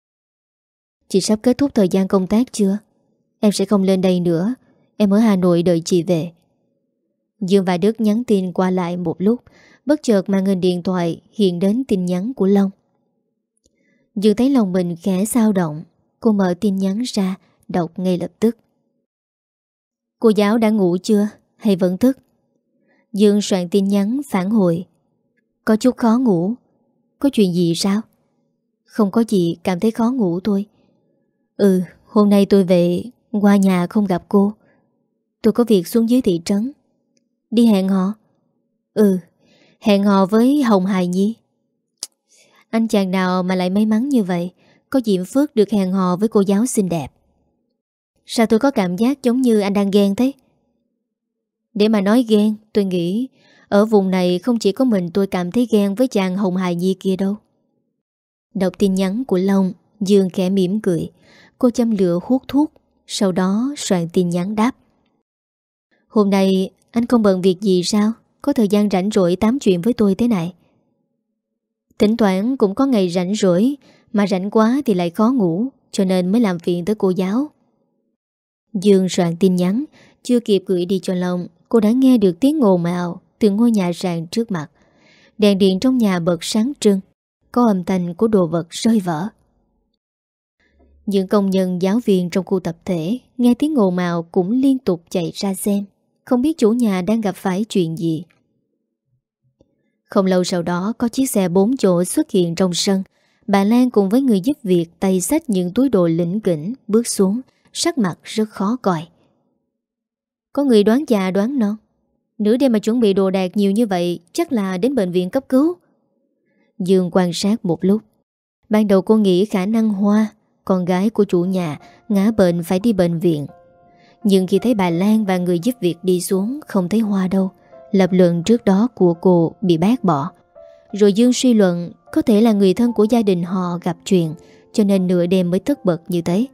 Chị sắp kết thúc thời gian công tác chưa? Em sẽ không lên đây nữa. Em ở Hà Nội đợi chị về. Dương và Đức nhắn tin qua lại một lúc. Bất chợt màn hình điện thoại hiện đến tin nhắn của Long. Dương thấy lòng mình khẽ xao động. Cô mở tin nhắn ra, đọc ngay lập tức. Cô giáo đã ngủ chưa hay vẫn thức? Dương soạn tin nhắn phản hồi. Có chút khó ngủ. Có chuyện gì sao? Không có gì, cảm thấy khó ngủ thôi. Hôm nay tôi về qua nhà không gặp cô. Tôi có việc xuống dưới thị trấn. Đi hẹn hò? Hẹn hò với Hồng Hài Nhi. Anh chàng nào mà lại may mắn như vậy, có diễm phước được hẹn hò với cô giáo xinh đẹp. Sao tôi có cảm giác giống như anh đang ghen thế? Để mà nói ghen, tôi nghĩ ở vùng này không chỉ có mình tôi cảm thấy ghen với chàng Hồng Hài Nhi kia đâu. Đọc tin nhắn của Long, Dương khẽ mỉm cười. Cô châm lửa hút thuốc, sau đó soạn tin nhắn đáp. Hôm nay anh không bận việc gì sao? Có thời gian rảnh rỗi tám chuyện với tôi thế này. Thỉnh thoảng cũng có ngày rảnh rỗi, mà rảnh quá thì lại khó ngủ, cho nên mới làm phiền tới cô giáo. Dương soạn tin nhắn, chưa kịp gửi đi cho Long, cô đã nghe được tiếng ồn ào từ ngôi nhà sàn trước mặt. Đèn điện trong nhà bật sáng trưng, có âm thanh của đồ vật rơi vỡ. Những công nhân giáo viên trong khu tập thể nghe tiếng ồn ào cũng liên tục chạy ra xem, không biết chủ nhà đang gặp phải chuyện gì. Không lâu sau đó có chiếc xe 4 chỗ xuất hiện trong sân. Bà Lan cùng với người giúp việc tay xách những túi đồ lỉnh kỉnh bước xuống, sắc mặt rất khó coi. Có người đoán già đoán non. Nửa đêm mà chuẩn bị đồ đạc nhiều như vậy chắc là đến bệnh viện cấp cứu. Dương quan sát một lúc. Ban đầu cô nghĩ khả năng Hoa, con gái của chủ nhà, ngã bệnh phải đi bệnh viện. Nhưng khi thấy bà Lan và người giúp việc đi xuống, không thấy Hoa đâu. Lập luận trước đó của cô bị bác bỏ. Rồi Dương suy luận có thể là người thân của gia đình họ gặp chuyện, cho nên nửa đêm mới tất bật như thế.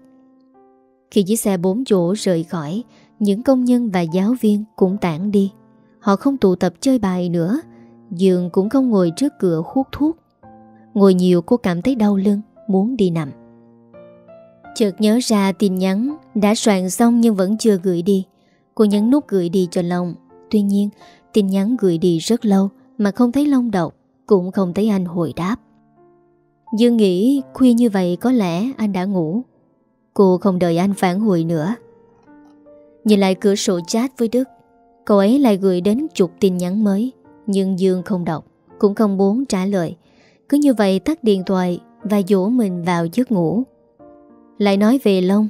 Khi chiếc xe 4 chỗ rời khỏi, những công nhân và giáo viên cũng tản đi. Họ không tụ tập chơi bài nữa. Dương cũng không ngồi trước cửa hút thuốc. Ngồi nhiều cô cảm thấy đau lưng, muốn đi nằm. Chợt nhớ ra tin nhắn đã soạn xong nhưng vẫn chưa gửi đi. Cô nhấn nút gửi đi cho Long. Tuy nhiên tin nhắn gửi đi rất lâu mà không thấy Long đọc, cũng không thấy anh hồi đáp. Dương nghĩ khuya như vậy có lẽ anh đã ngủ. Cô không đợi anh phản hồi nữa. Nhìn lại cửa sổ chat với Đức, cậu ấy lại gửi đến chục tin nhắn mới. Nhưng Dương không đọc, cũng không muốn trả lời. Cứ như vậy tắt điện thoại và dỗ mình vào giấc ngủ. Lại nói về Long.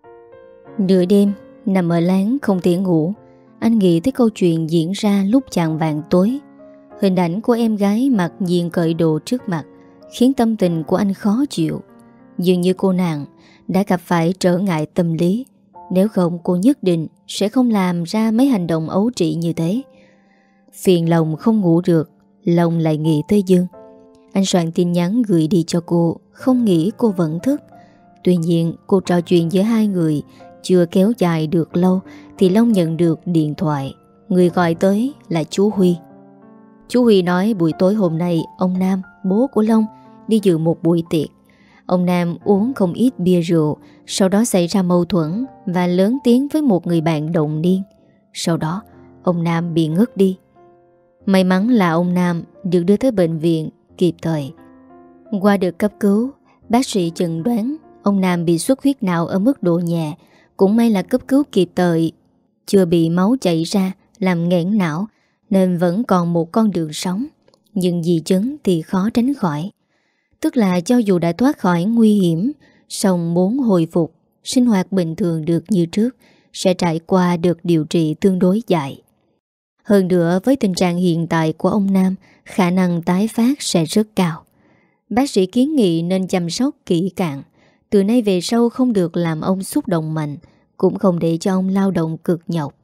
Nửa đêm nằm ở láng không thể ngủ, anh nghĩ tới câu chuyện diễn ra lúc chạng vạng tối. Hình ảnh của em gái mặc diện cởi đồ trước mặt khiến tâm tình của anh khó chịu. Dường như cô nàng đã gặp phải trở ngại tâm lý. Nếu không cô nhất định sẽ không làm ra mấy hành động ấu trĩ như thế. Phiền lòng không ngủ được, Long lại nghĩ tới Dương. Anh soạn tin nhắn gửi đi cho cô, không nghĩ cô vẫn thức. Tuy nhiên cô trò chuyện giữa hai người chưa kéo dài được lâu thì Long nhận được điện thoại. Người gọi tới là chú Huy. Chú Huy nói buổi tối hôm nay ông Nam, bố của Long, đi dự một buổi tiệc. Ông Nam uống không ít bia rượu, sau đó xảy ra mâu thuẫn và lớn tiếng với một người bạn đồng niên. Sau đó ông Nam bị ngất đi. May mắn là ông Nam được đưa tới bệnh viện kịp thời. Qua được cấp cứu, bác sĩ chẩn đoán ông Nam bị xuất huyết não ở mức độ nhẹ. Cũng may là cấp cứu kịp thời, chưa bị máu chảy ra làm nghẽn não, nên vẫn còn một con đường sống. Nhưng di chứng thì khó tránh khỏi. Tức là cho dù đã thoát khỏi nguy hiểm, song muốn hồi phục, sinh hoạt bình thường được như trước, sẽ trải qua được điều trị tương đối dài. Hơn nữa với tình trạng hiện tại của ông Nam, khả năng tái phát sẽ rất cao. Bác sĩ kiến nghị nên chăm sóc kỹ càng. Từ nay về sau không được làm ông xúc động mạnh, cũng không để cho ông lao động cực nhọc.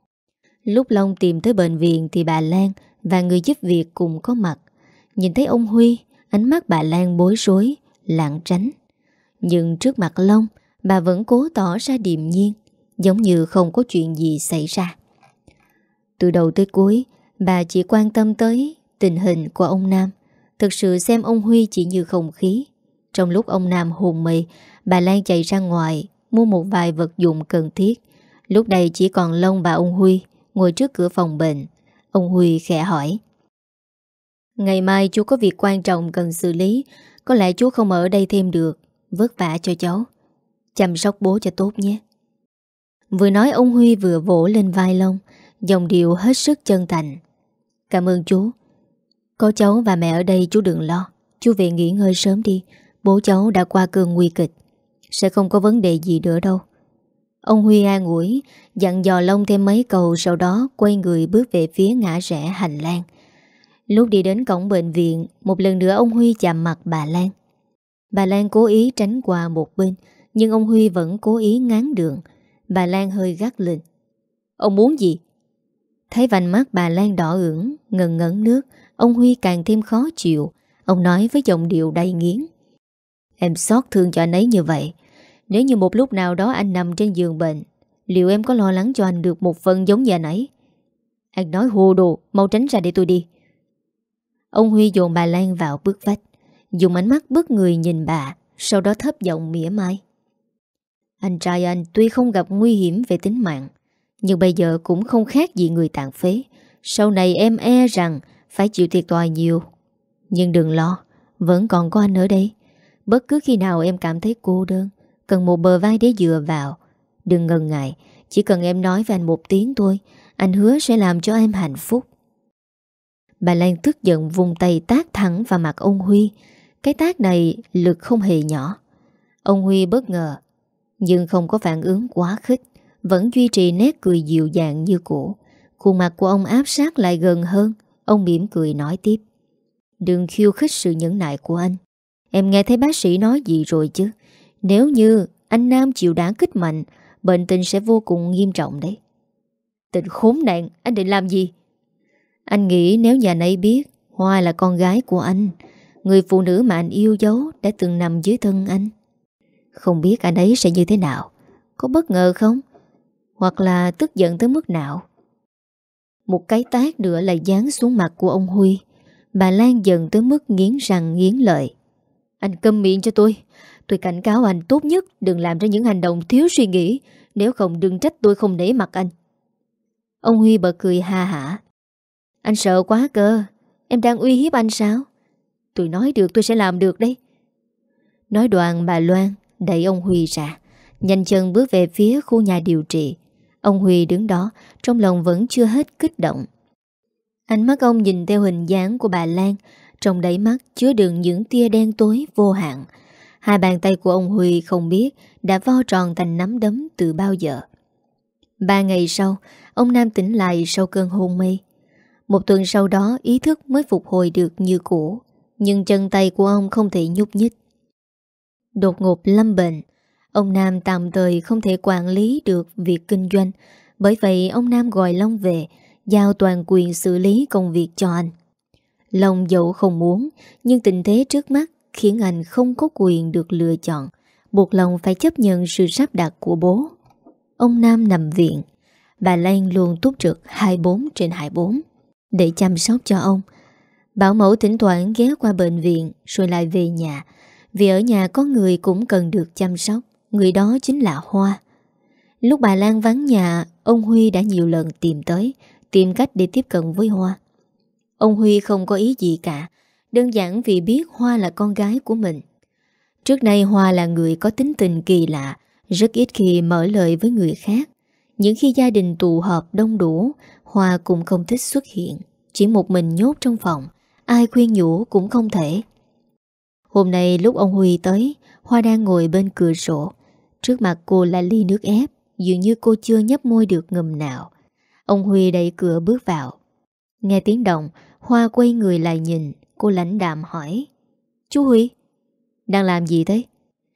Lúc Long tìm tới bệnh viện thì bà Lan và người giúp việc cùng có mặt. Nhìn thấy ông Huy, ánh mắt bà Lan bối rối, lảng tránh. Nhưng trước mặt Long, bà vẫn cố tỏ ra điềm nhiên, giống như không có chuyện gì xảy ra. Từ đầu tới cuối, bà chỉ quan tâm tới tình hình của ông Nam. Thực sự xem ông Huy chỉ như không khí. Trong lúc ông Nam hôn mê, bà Lan chạy ra ngoài mua một vài vật dụng cần thiết. Lúc này chỉ còn Long và ông Huy ngồi trước cửa phòng bệnh, Ông Huy khẽ hỏi. Ngày mai chú có việc quan trọng cần xử lý, có lẽ chú không ở đây thêm được. Vất vả cho cháu. Chăm sóc bố cho tốt nhé. Vừa nói ông Huy vừa vỗ lên vai Long, giọng điệu hết sức chân thành. Cảm ơn chú. Có cháu và mẹ ở đây chú đừng lo. Chú về nghỉ ngơi sớm đi. Bố cháu đã qua cơn nguy kịch, sẽ không có vấn đề gì nữa đâu. Ông Huy an ủi, dặn dò Long thêm mấy câu, sau đó quay người bước về phía ngã rẽ hành lang. Lúc đi đến cổng bệnh viện, một lần nữa ông Huy chạm mặt bà Lan. Bà Lan cố ý tránh qua một bên, nhưng ông Huy vẫn cố ý ngáng đường. Bà Lan hơi gắt lên. Ông muốn gì? Thấy vành mắt bà Lan đỏ ửng, ngần ngấn nước, ông Huy càng thêm khó chịu. Ông nói với giọng điệu đầy nghiến. Em xót thương cho anh ấy như vậy. Nếu như một lúc nào đó anh nằm trên giường bệnh, liệu em có lo lắng cho anh được một phần giống như anh ấy? Anh nói hồ đồ, mau tránh ra để tôi đi. Ông Huy dồn bà Lan vào bức vách, dùng ánh mắt bức người nhìn bà, sau đó thấp giọng mỉa mai. Anh trai anh tuy không gặp nguy hiểm về tính mạng, nhưng bây giờ cũng không khác gì người tàn phế. Sau này em e rằng phải chịu thiệt thòi nhiều. Nhưng đừng lo, vẫn còn có anh ở đây. Bất cứ khi nào em cảm thấy cô đơn, cần một bờ vai để dựa vào, đừng ngần ngại. Chỉ cần em nói với anh một tiếng thôi, anh hứa sẽ làm cho em hạnh phúc. Bà Lan tức giận vùng tay tát thẳng vào mặt ông Huy. Cái tát này lực không hề nhỏ. Ông Huy bất ngờ, nhưng không có phản ứng quá khích, vẫn duy trì nét cười dịu dàng như cũ. Khuôn mặt của ông áp sát lại gần hơn. Ông mỉm cười nói tiếp. Đừng khiêu khích sự nhẫn nại của anh. Em nghe thấy bác sĩ nói gì rồi chứ? Nếu như anh Nam chịu đả kích mạnh, bệnh tình sẽ vô cùng nghiêm trọng đấy. Tình khốn nạn, anh định làm gì? Anh nghĩ nếu nhà này biết Hoa là con gái của anh, người phụ nữ mà anh yêu dấu đã từng nằm dưới thân anh, không biết anh ấy sẽ như thế nào. Có bất ngờ không? Hoặc là tức giận tới mức nào? Một cái tát nữa lại giáng xuống mặt của ông Huy. Bà Lan giận tới mức nghiến răng nghiến lợi. Anh câm miệng cho tôi. Tôi cảnh cáo anh tốt nhất đừng làm ra những hành động thiếu suy nghĩ, nếu không đừng trách tôi không nể mặt anh. Ông Huy bật cười ha hả. Anh sợ quá cơ. Em đang uy hiếp anh sao? Tôi nói được tôi sẽ làm được đấy. Nói đoạn bà Loan đẩy ông Huy ra, nhanh chân bước về phía khu nhà điều trị. Ông Huy đứng đó, trong lòng vẫn chưa hết kích động. Ánh mắt ông nhìn theo hình dáng của bà Lan, trong đáy mắt chứa đựng những tia đen tối vô hạn. Hai bàn tay của ông Huy không biết đã vo tròn thành nắm đấm từ bao giờ. 3 ngày sau, ông Nam tỉnh lại sau cơn hôn mê. Một tuần sau đó ý thức mới phục hồi được như cũ, nhưng chân tay của ông không thể nhúc nhích. Đột ngột lâm bệnh, ông Nam tạm thời không thể quản lý được việc kinh doanh. Bởi vậy ông Nam gọi Long về, giao toàn quyền xử lý công việc cho anh. Long dẫu không muốn, nhưng tình thế trước mắt khiến anh không có quyền được lựa chọn, buộc Long phải chấp nhận sự sắp đặt của bố. Ông Nam nằm viện, bà Lan luôn túc trực 24/24 để chăm sóc cho ông. Bảo mẫu thỉnh thoảng ghé qua bệnh viện rồi lại về nhà, vì ở nhà có người cũng cần được chăm sóc. Người đó chính là Hoa. Lúc bà Lan vắng nhà, ông Huy đã nhiều lần tìm tới, tìm cách để tiếp cận với Hoa. Ông Huy không có ý gì cả, đơn giản vì biết Hoa là con gái của mình. Trước nay Hoa là người có tính tình kỳ lạ, rất ít khi mở lời với người khác. Những khi gia đình tụ họp đông đủ, Hoa cũng không thích xuất hiện, chỉ một mình nhốt trong phòng, ai khuyên nhủ cũng không thể. Hôm nay lúc ông Huy tới, Hoa đang ngồi bên cửa sổ. Trước mặt cô là ly nước ép, dường như cô chưa nhấp môi được ngụm nào. Ông Huy đẩy cửa bước vào. Nghe tiếng động, Hoa quay người lại nhìn. Cô lãnh đạm hỏi: Chú Huy, đang làm gì thế?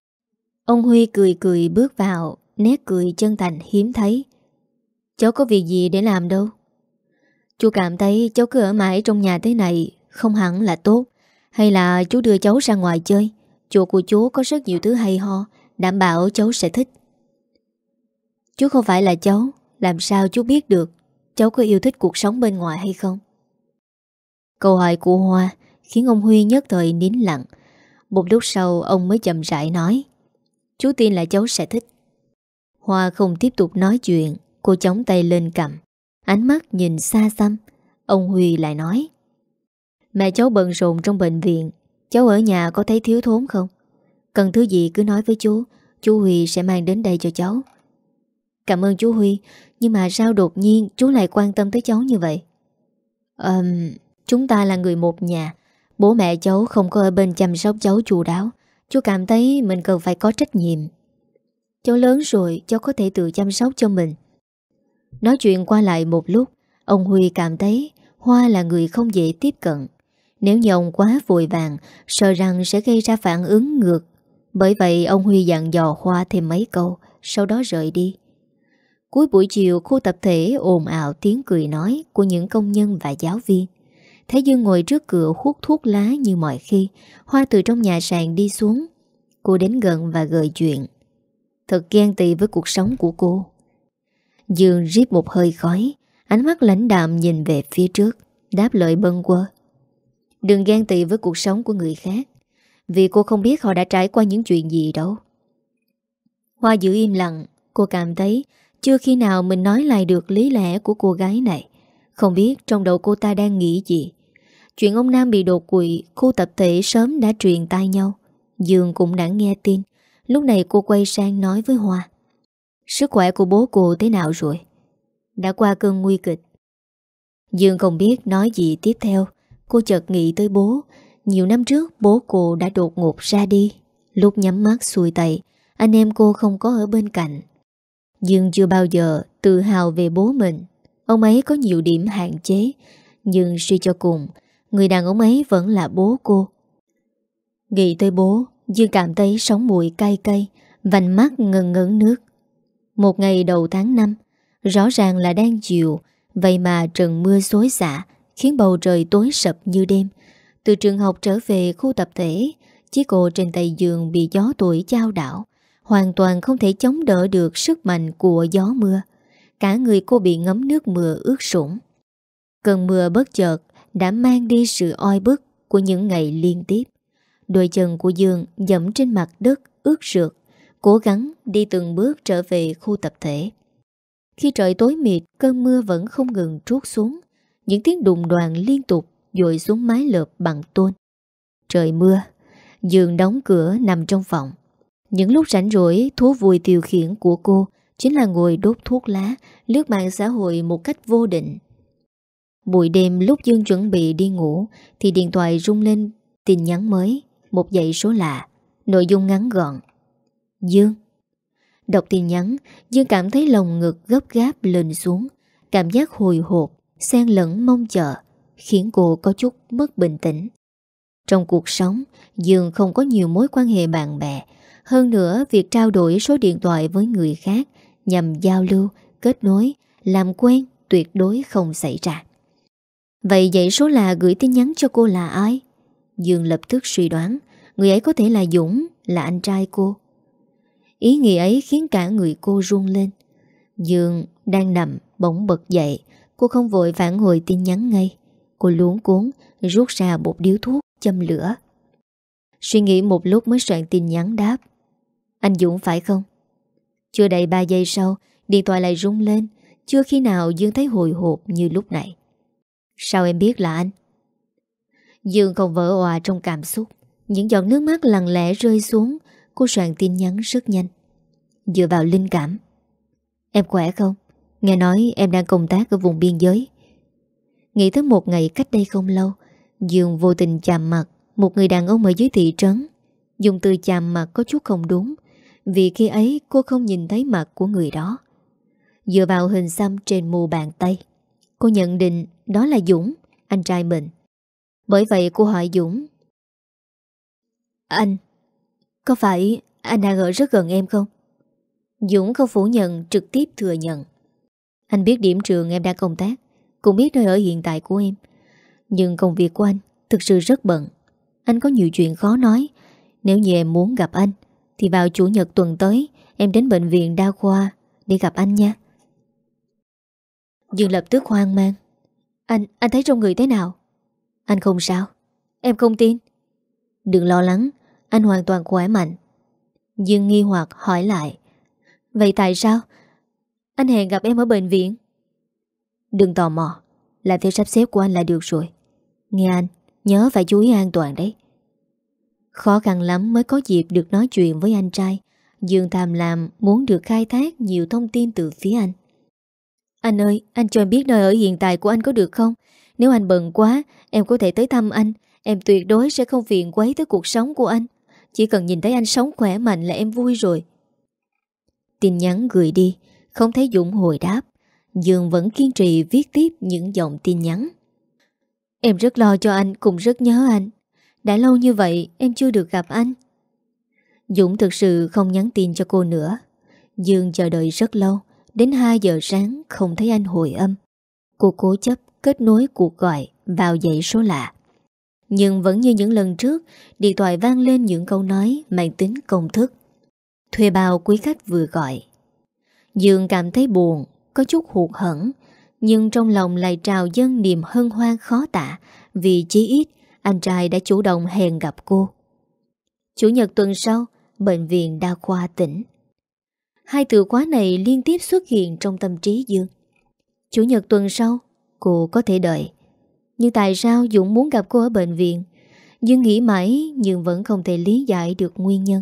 Ông Huy cười cười bước vào, nét cười chân thành hiếm thấy. Cháu có việc gì để làm đâu. Chú cảm thấy cháu cứ ở mãi trong nhà thế này không hẳn là tốt. Hay là chú đưa cháu ra ngoài chơi? Chỗ của chú có rất nhiều thứ hay ho, đảm bảo cháu sẽ thích. Chú không phải là cháu, làm sao chú biết được cháu có yêu thích cuộc sống bên ngoài hay không? Câu hỏi của Hoa khiến ông Huy nhất thời nín lặng. Một lúc sau ông mới chậm rãi nói: Chú tin là cháu sẽ thích. Hoa không tiếp tục nói chuyện. Cô chống tay lên cằm, ánh mắt nhìn xa xăm. Ông Huy lại nói: Mẹ cháu bận rộn trong bệnh viện, cháu ở nhà có thấy thiếu thốn không? Cần thứ gì cứ nói với chú Huy sẽ mang đến đây cho cháu. Cảm ơn chú Huy, nhưng mà sao đột nhiên chú lại quan tâm tới cháu như vậy? Chúng ta là người một nhà. Bố mẹ cháu không có ở bên chăm sóc cháu chu đáo. Chú cảm thấy mình cần phải có trách nhiệm. Cháu lớn rồi, cháu có thể tự chăm sóc cho mình. Nói chuyện qua lại một lúc, ông Huy cảm thấy Hoa là người không dễ tiếp cận. Nếu như ông quá vội vàng, sợ rằng sẽ gây ra phản ứng ngược. Bởi vậy ông Huy dặn dò Hoa thêm mấy câu, sau đó rời đi. Cuối buổi chiều, khu tập thể ồn ào tiếng cười nói của những công nhân và giáo viên. Thấy Dương ngồi trước cửa hút thuốc lá như mọi khi. Hoa từ trong nhà sàn đi xuống. Cô đến gần và gợi chuyện. Thật ghen tị với cuộc sống của cô. Dương rít một hơi khói, ánh mắt lãnh đạm nhìn về phía trước, đáp lời bâng quơ: Đừng ghen tị với cuộc sống của người khác, vì cô không biết họ đã trải qua những chuyện gì đâu. Hoa giữ im lặng. Cô cảm thấy chưa khi nào mình nói lại được lý lẽ của cô gái này. Không biết trong đầu cô ta đang nghĩ gì. Chuyện ông Nam bị đột quỵ, khu tập thể sớm đã truyền tai nhau. Dương cũng đã nghe tin. Lúc này cô quay sang nói với Hoa: Sức khỏe của bố cô thế nào rồi? Đã qua cơn nguy kịch. Dương không biết nói gì tiếp theo. Cô chợt nghĩ tới bố. Nhiều năm trước bố cô đã đột ngột ra đi. Lúc nhắm mắt xuôi tay, anh em cô không có ở bên cạnh. Dương chưa bao giờ tự hào về bố mình. Ông ấy có nhiều điểm hạn chế, nhưng suy cho cùng, người đàn ông ấy vẫn là bố cô. Nghĩ tới bố, Dương cảm thấy sống mũi cay cay, vành mắt ngần ngấn nước. Một ngày đầu tháng 5, rõ ràng là đang chiều, vậy mà trận mưa xối xả khiến bầu trời tối sập như đêm. Từ trường học trở về khu tập thể, chiếc cô trên tay giường bị gió thổi chao đảo, hoàn toàn không thể chống đỡ được sức mạnh của gió mưa. Cả người cô bị ngấm nước mưa ướt sũng. Cơn mưa bất chợt đã mang đi sự oi bức của những ngày liên tiếp. Đôi chân của Dương dẫm trên mặt đất ướt rượt, cố gắng đi từng bước trở về khu tập thể. Khi trời tối mịt, cơn mưa vẫn không ngừng trút xuống. Những tiếng đùng đoàng liên tục dội xuống mái lợp bằng tôn. Trời mưa, Dương đóng cửa nằm trong phòng. Những lúc rảnh rỗi, thú vui tiêu khiển của cô chính là ngồi đốt thuốc lá, lướt mạng xã hội một cách vô định. Buổi đêm lúc Dương chuẩn bị đi ngủ thì điện thoại rung lên tin nhắn mới, một dãy số lạ, nội dung ngắn gọn: Dương. Đọc tin nhắn, Dương cảm thấy lòng ngực gấp gáp lên xuống. Cảm giác hồi hộp, xen lẫn mong chờ, khiến cô có chút mất bình tĩnh. Trong cuộc sống, Dương không có nhiều mối quan hệ bạn bè. Hơn nữa, việc trao đổi số điện thoại với người khác nhằm giao lưu, kết nối, làm quen tuyệt đối không xảy ra. Vậy dãy số lạ gửi tin nhắn cho cô là ai? Dương lập tức suy đoán người ấy có thể là Dũng, là anh trai cô. Ý nghĩ ấy khiến cả người cô run lên. Dương đang nằm bỗng bật dậy. Cô không vội phản hồi tin nhắn ngay. Cô luống cuống rút ra một điếu thuốc châm lửa. Suy nghĩ một lúc mới soạn tin nhắn đáp: Anh Dũng phải không? Chưa đầy 3 giây sau, điện thoại lại rung lên. Chưa khi nào Dương thấy hồi hộp như lúc này. Sao em biết là anh? Dương không vỡ òa trong cảm xúc. Những giọt nước mắt lặng lẽ rơi xuống. Cô soạn tin nhắn rất nhanh. Dựa vào linh cảm. Em khỏe không? Nghe nói em đang công tác ở vùng biên giới. Nghĩ tới một ngày cách đây không lâu, Dương vô tình chạm mặt một người đàn ông ở dưới thị trấn. Dùng từ chạm mặt có chút không đúng, vì khi ấy cô không nhìn thấy mặt của người đó. Dựa vào hình xăm trên mu bàn tay, cô nhận định đó là Dũng, anh trai mình. Bởi vậy cô hỏi Dũng: Anh, có phải anh đang ở rất gần em không? Dũng không phủ nhận, trực tiếp thừa nhận: Anh biết điểm trường em đang công tác, cũng biết nơi ở hiện tại của em. Nhưng công việc của anh thực sự rất bận. Anh có nhiều chuyện khó nói. Nếu như em muốn gặp anh thì vào chủ nhật tuần tới em đến bệnh viện đa khoa để gặp anh nha. Dương lập tức hoang mang: Anh thấy trong người thế nào? Anh không sao. Em không tin. Đừng lo lắng, anh hoàn toàn khỏe mạnh. Dương nghi hoặc hỏi lại: Vậy tại sao anh hẹn gặp em ở bệnh viện? Đừng tò mò. làm theo sắp xếp của anh là được rồi. Nghe anh, nhớ phải chú ý an toàn đấy. Khó khăn lắm mới có dịp được nói chuyện với anh trai. Dương tham lam muốn được khai thác nhiều thông tin từ phía anh. Anh ơi, anh cho em biết nơi ở hiện tại của anh có được không? Nếu anh bận quá, em có thể tới thăm anh. Em tuyệt đối sẽ không phiền quấy tới cuộc sống của anh. Chỉ cần nhìn thấy anh sống khỏe mạnh là em vui rồi. Tin nhắn gửi đi, không thấy Dũng hồi đáp. Dương vẫn kiên trì viết tiếp những dòng tin nhắn. Em rất lo cho anh, cũng rất nhớ anh. Đã lâu như vậy em chưa được gặp anh. Dũng thực sự không nhắn tin cho cô nữa. Dương chờ đợi rất lâu, đến 2 giờ sáng không thấy anh hồi âm. Cô cố chấp kết nối cuộc gọi vào dãy số lạ. Nhưng vẫn như những lần trước, điện thoại vang lên những câu nói mang tính công thức. Thuê bao quý khách vừa gọi. Dương cảm thấy buồn, có chút hụt hẫng, nhưng trong lòng lại trào dâng niềm hân hoan khó tả, vì chí ít anh trai đã chủ động hẹn gặp cô. Chủ nhật tuần sau, bệnh viện đa khoa tỉnh. Hai từ khóa này liên tiếp xuất hiện trong tâm trí Dương. Chủ nhật tuần sau, cô có thể đợi. Nhưng tại sao Dũng muốn gặp cô ở bệnh viện? Dương nghĩ mãi nhưng vẫn không thể lý giải được nguyên nhân.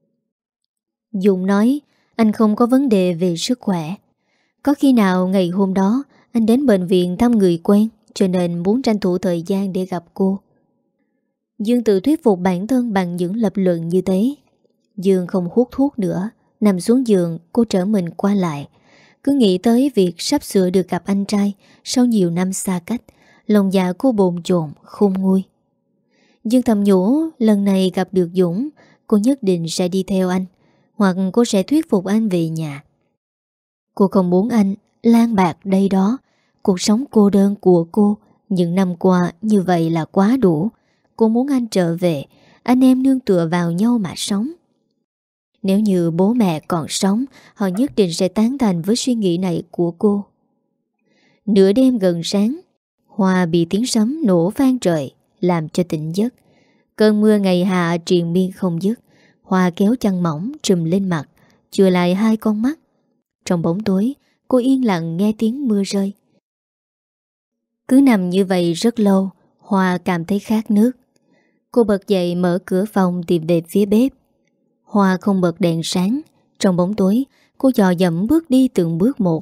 Dũng nói anh không có vấn đề về sức khỏe. Có khi nào ngày hôm đó anh đến bệnh viện thăm người quen, cho nên muốn tranh thủ thời gian để gặp cô. Dương tự thuyết phục bản thân bằng những lập luận như thế. Dương không hút thuốc nữa. Nằm xuống giường, cô trở mình qua lại. Cứ nghĩ tới việc sắp sửa được gặp anh trai sau nhiều năm xa cách, lòng dạ cô bồn chồn khôn nguôi. Dương thầm nhủ lần này gặp được Dũng, cô nhất định sẽ đi theo anh, hoặc cô sẽ thuyết phục anh về nhà. Cô không muốn anh lang bạc đây đó. Cuộc sống cô đơn của cô những năm qua như vậy là quá đủ. Cô muốn anh trở về, anh em nương tựa vào nhau mà sống. Nếu như bố mẹ còn sống, họ nhất định sẽ tán thành với suy nghĩ này của cô. Nửa đêm gần sáng, Hoa bị tiếng sấm nổ vang trời làm cho tỉnh giấc. Cơn mưa ngày hạ triền miên không dứt. Hoa kéo chăn mỏng trùm lên mặt, chừa lại 2 con mắt. Trong bóng tối, cô yên lặng nghe tiếng mưa rơi. Cứ nằm như vậy rất lâu, Hoa cảm thấy khát nước. Cô bật dậy mở cửa phòng tìm về phía bếp. Hoa không bật đèn sáng. Trong bóng tối, cô dò dẫm bước đi từng bước một.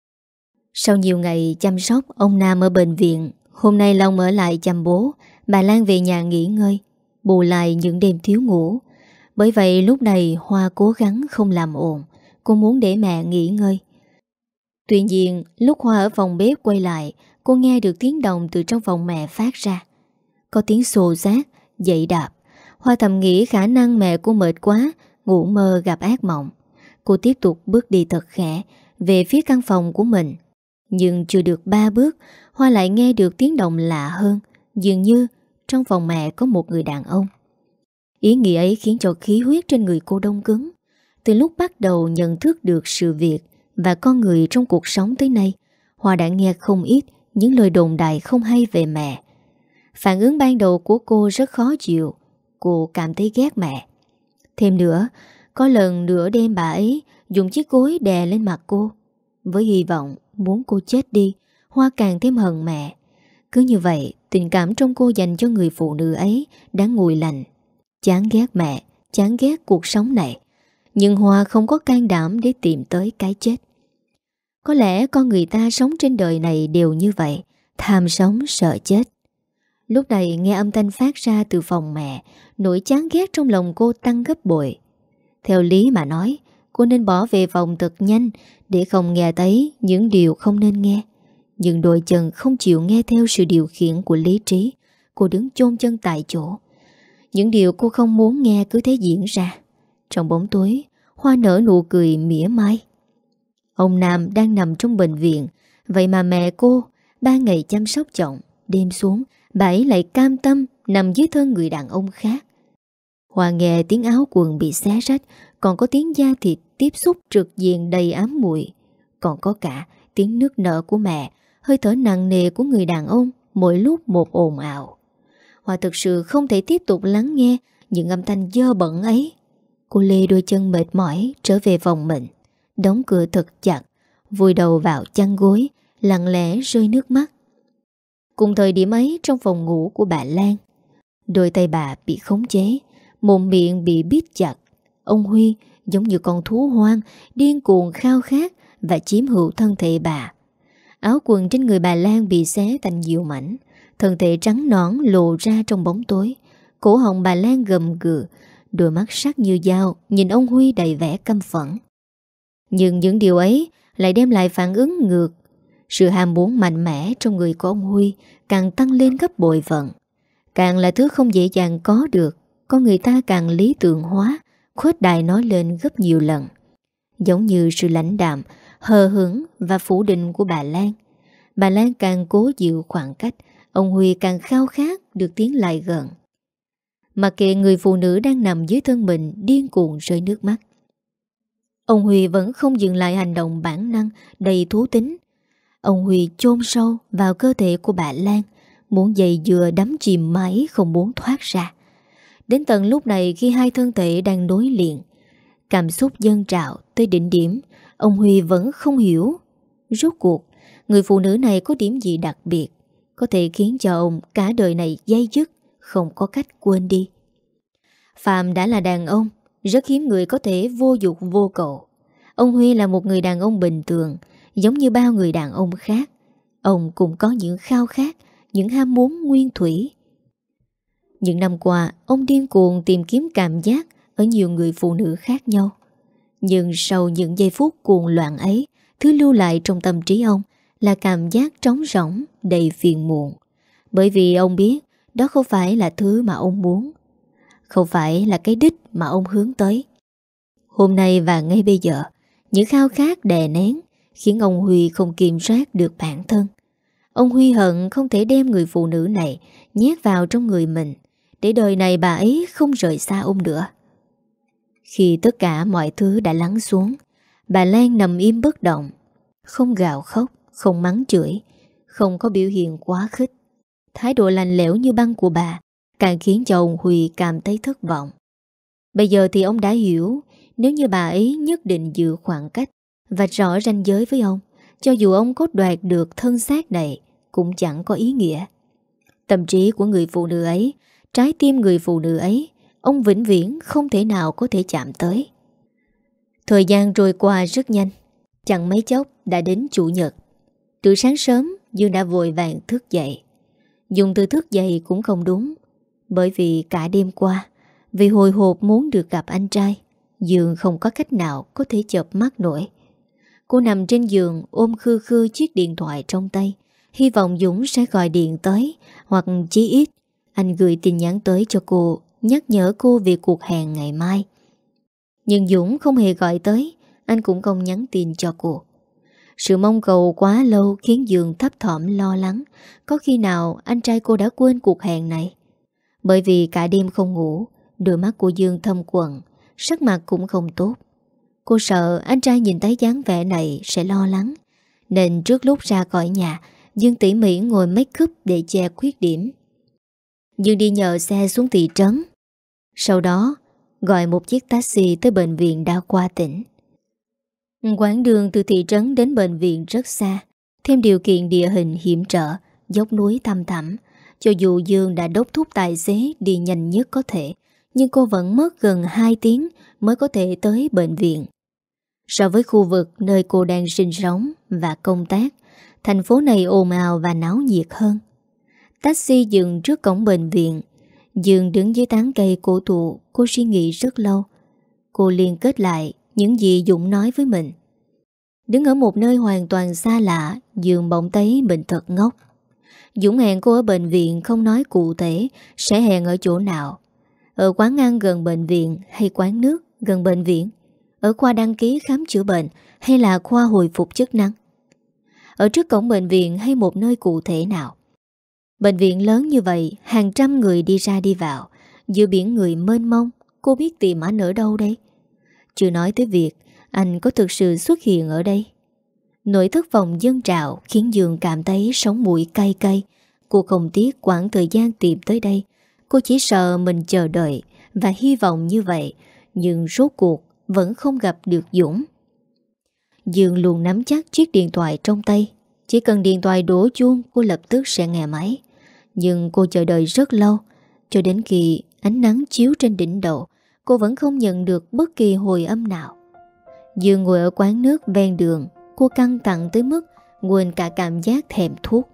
Sau nhiều ngày chăm sóc ông Nam ở bệnh viện, hôm nay Long ở lại chăm bố. Bà Lan về nhà nghỉ ngơi, bù lại những đêm thiếu ngủ. Bởi vậy lúc này Hoa cố gắng không làm ồn. Cô muốn để mẹ nghỉ ngơi. Tuy nhiên lúc Hoa ở phòng bếp quay lại, cô nghe được tiếng động từ trong phòng mẹ phát ra. Có tiếng xô xát, dậy đạp. Hoa thầm nghĩ khả năng mẹ cô mệt quá, ngủ mơ gặp ác mộng. Cô tiếp tục bước đi thật khẽ về phía căn phòng của mình. Nhưng chưa được 3 bước, Hoa lại nghe được tiếng động lạ hơn. Dường như trong phòng mẹ có một người đàn ông. Ý nghĩ ấy khiến cho khí huyết trên người cô đông cứng. Từ lúc bắt đầu nhận thức được sự việc và con người trong cuộc sống tới nay, Hoa đã nghe không ít những lời đồn đại không hay về mẹ. Phản ứng ban đầu của cô rất khó chịu. Cô cảm thấy ghét mẹ. Thêm nữa, có lần nửa đêm bà ấy dùng chiếc gối đè lên mặt cô. Với hy vọng muốn cô chết đi, Hoa càng thêm hận mẹ. Cứ như vậy, tình cảm trong cô dành cho người phụ nữ ấy đã nguội lạnh. Chán ghét mẹ, chán ghét cuộc sống này. Nhưng Hoa không có can đảm để tìm tới cái chết. Có lẽ con người ta sống trên đời này đều như vậy, tham sống sợ chết. Lúc này nghe âm thanh phát ra từ phòng mẹ, nỗi chán ghét trong lòng cô tăng gấp bội. Theo lý mà nói, cô nên bỏ về phòng thật nhanh để không nghe thấy những điều không nên nghe. Nhưng đôi chân không chịu nghe theo sự điều khiển của lý trí. Cô đứng chôn chân tại chỗ. Những điều cô không muốn nghe cứ thế diễn ra. Trong bóng tối, Hoa nở nụ cười mỉa mai. Ông Nam đang nằm trong bệnh viện. Vậy mà mẹ cô 3 ngày chăm sóc chồng, đêm xuống bà ấy lại cam tâm nằm dưới thân người đàn ông khác. Hoa nghe tiếng áo quần bị xé rách, còn có tiếng da thịt tiếp xúc trực diện đầy ám mùi. Còn có cả tiếng nức nở của mẹ, hơi thở nặng nề của người đàn ông mỗi lúc một ồn ào. Hoa thực sự không thể tiếp tục lắng nghe những âm thanh dơ bẩn ấy. Cô lê đôi chân mệt mỏi trở về phòng mình, đóng cửa thật chặt, vùi đầu vào chăn gối, lặng lẽ rơi nước mắt. Cùng thời điểm ấy, trong phòng ngủ của bà Lan, đôi tay bà bị khống chế, mồm miệng bị bít chặt. Ông Huy giống như con thú hoang, điên cuồng khao khát và chiếm hữu thân thể bà. Áo quần trên người bà Lan bị xé thành nhiều mảnh, thân thể trắng nõn lộ ra trong bóng tối. Cổ họng bà Lan gầm gừ, đôi mắt sắc như dao nhìn ông Huy đầy vẻ căm phẫn. Nhưng những điều ấy lại đem lại phản ứng ngược. Sự ham muốn mạnh mẽ trong người của ông Huy càng tăng lên gấp bội phận. Càng là thứ không dễ dàng có được, con người ta càng lý tưởng hóa, khuếch đại nói lên gấp nhiều lần. Giống như sự lãnh đạm, hờ hững và phủ định của bà Lan. Bà Lan càng cố giữ khoảng cách, ông Huy càng khao khát được tiến lại gần. Mặc kệ người phụ nữ đang nằm dưới thân mình điên cuồng rơi nước mắt, ông Huy vẫn không dừng lại hành động bản năng đầy thú tính. Ông Huy chôn sâu vào cơ thể của bà Lan, muốn giày dừa đắm chìm mãi không muốn thoát ra. Đến tận lúc này, khi hai thân thể đang nối liền, cảm xúc dâng trào tới đỉnh điểm, ông Huy vẫn không hiểu rốt cuộc người phụ nữ này có điểm gì đặc biệt có thể khiến cho ông cả đời này day dứt, không có cách quên đi. Phạm đã là đàn ông, rất hiếm người có thể vô dục vô cầu. Ông Huy là một người đàn ông bình thường, giống như bao người đàn ông khác. Ông cũng có những khao khát, những ham muốn nguyên thủy. Những năm qua, ông điên cuồng tìm kiếm cảm giác ở nhiều người phụ nữ khác nhau. Nhưng sau những giây phút cuồng loạn ấy, thứ lưu lại trong tâm trí ông là cảm giác trống rỗng, đầy phiền muộn. Bởi vì ông biết đó không phải là thứ mà ông muốn, không phải là cái đích mà ông hướng tới. Hôm nay và ngay bây giờ, những khao khát đè nén khiến ông Huy không kiểm soát được bản thân. Ông Huy hận không thể đem người phụ nữ này nhét vào trong người mình, để đời này bà ấy không rời xa ông nữa. Khi tất cả mọi thứ đã lắng xuống, bà Lan nằm im bất động, không gào khóc, không mắng chửi, không có biểu hiện quá khích. Thái độ lạnh lẽo như băng của bà càng khiến cho ông Huy cảm thấy thất vọng. Bây giờ thì ông đã hiểu, nếu như bà ấy nhất định giữ khoảng cách và rõ ranh giới với ông, cho dù ông có đoạt được thân xác này cũng chẳng có ý nghĩa. Tâm trí của người phụ nữ ấy, trái tim người phụ nữ ấy, ông vĩnh viễn không thể nào có thể chạm tới. Thời gian trôi qua rất nhanh, chẳng mấy chốc đã đến Chủ nhật. Từ sáng sớm, Dương đã vội vàng thức dậy. Dùng từ thức dậy cũng không đúng, bởi vì cả đêm qua, vì hồi hộp muốn được gặp anh trai, Dương không có cách nào có thể chợp mắt nổi. Cô nằm trên giường ôm khư khư chiếc điện thoại trong tay, hy vọng Dũng sẽ gọi điện tới, hoặc chí ít anh gửi tin nhắn tới cho cô, nhắc nhở cô về cuộc hẹn ngày mai. Nhưng Dũng không hề gọi tới, anh cũng không nhắn tin cho cô. Sự mong cầu quá lâu khiến Dương thấp thỏm lo lắng, có khi nào anh trai cô đã quên cuộc hẹn này. Bởi vì cả đêm không ngủ, đôi mắt của Dương thâm quầng, sắc mặt cũng không tốt. Cô sợ anh trai nhìn thấy dáng vẻ này sẽ lo lắng, nên trước lúc ra khỏi nhà, Dương tỉ mỉ ngồi make up để che khuyết điểm. Dương đi nhờ xe xuống thị trấn, sau đó gọi một chiếc taxi tới bệnh viện đa khoa tỉnh. Quãng đường từ thị trấn đến bệnh viện rất xa, thêm điều kiện địa hình hiểm trở, dốc núi thăm thẳm. Cho dù Dương đã đốc thúc tài xế đi nhanh nhất có thể, nhưng cô vẫn mất gần 2 tiếng mới có thể tới bệnh viện. So với khu vực nơi cô đang sinh sống và công tác, thành phố này ồn ào và náo nhiệt hơn. Taxi dừng trước cổng bệnh viện. Dương đứng dưới tán cây cổ thụ, cô suy nghĩ rất lâu. Cô liên kết lại những gì Dũng nói với mình. Đứng ở một nơi hoàn toàn xa lạ, Dương bỗng thấy mình thật ngốc. Dũng hẹn cô ở bệnh viện, không nói cụ thể sẽ hẹn ở chỗ nào. Ở quán ăn gần bệnh viện hay quán nước gần bệnh viện? Ở khoa đăng ký khám chữa bệnh hay là khoa hồi phục chức năng? Ở trước cổng bệnh viện hay một nơi cụ thể nào? Bệnh viện lớn như vậy, hàng trăm người đi ra đi vào, giữa biển người mênh mông, cô biết tìm anh ở đâu đây? Chưa nói tới việc anh có thực sự xuất hiện ở đây. Nỗi thất vọng dâng trào khiến Dương cảm thấy sống mũi cay cay. Cô không tiếc quãng thời gian tìm tới đây. Cô chỉ sợ mình chờ đợi và hy vọng như vậy, nhưng rốt cuộc vẫn không gặp được Dũng. Dương luôn nắm chắc chiếc điện thoại trong tay. Chỉ cần điện thoại đổ chuông, cô lập tức sẽ nghe máy. Nhưng cô chờ đợi rất lâu, cho đến khi ánh nắng chiếu trên đỉnh đầu, cô vẫn không nhận được bất kỳ hồi âm nào. Dương ngồi ở quán nước ven đường, cô căng thẳng tới mức quên cả cảm giác thèm thuốc.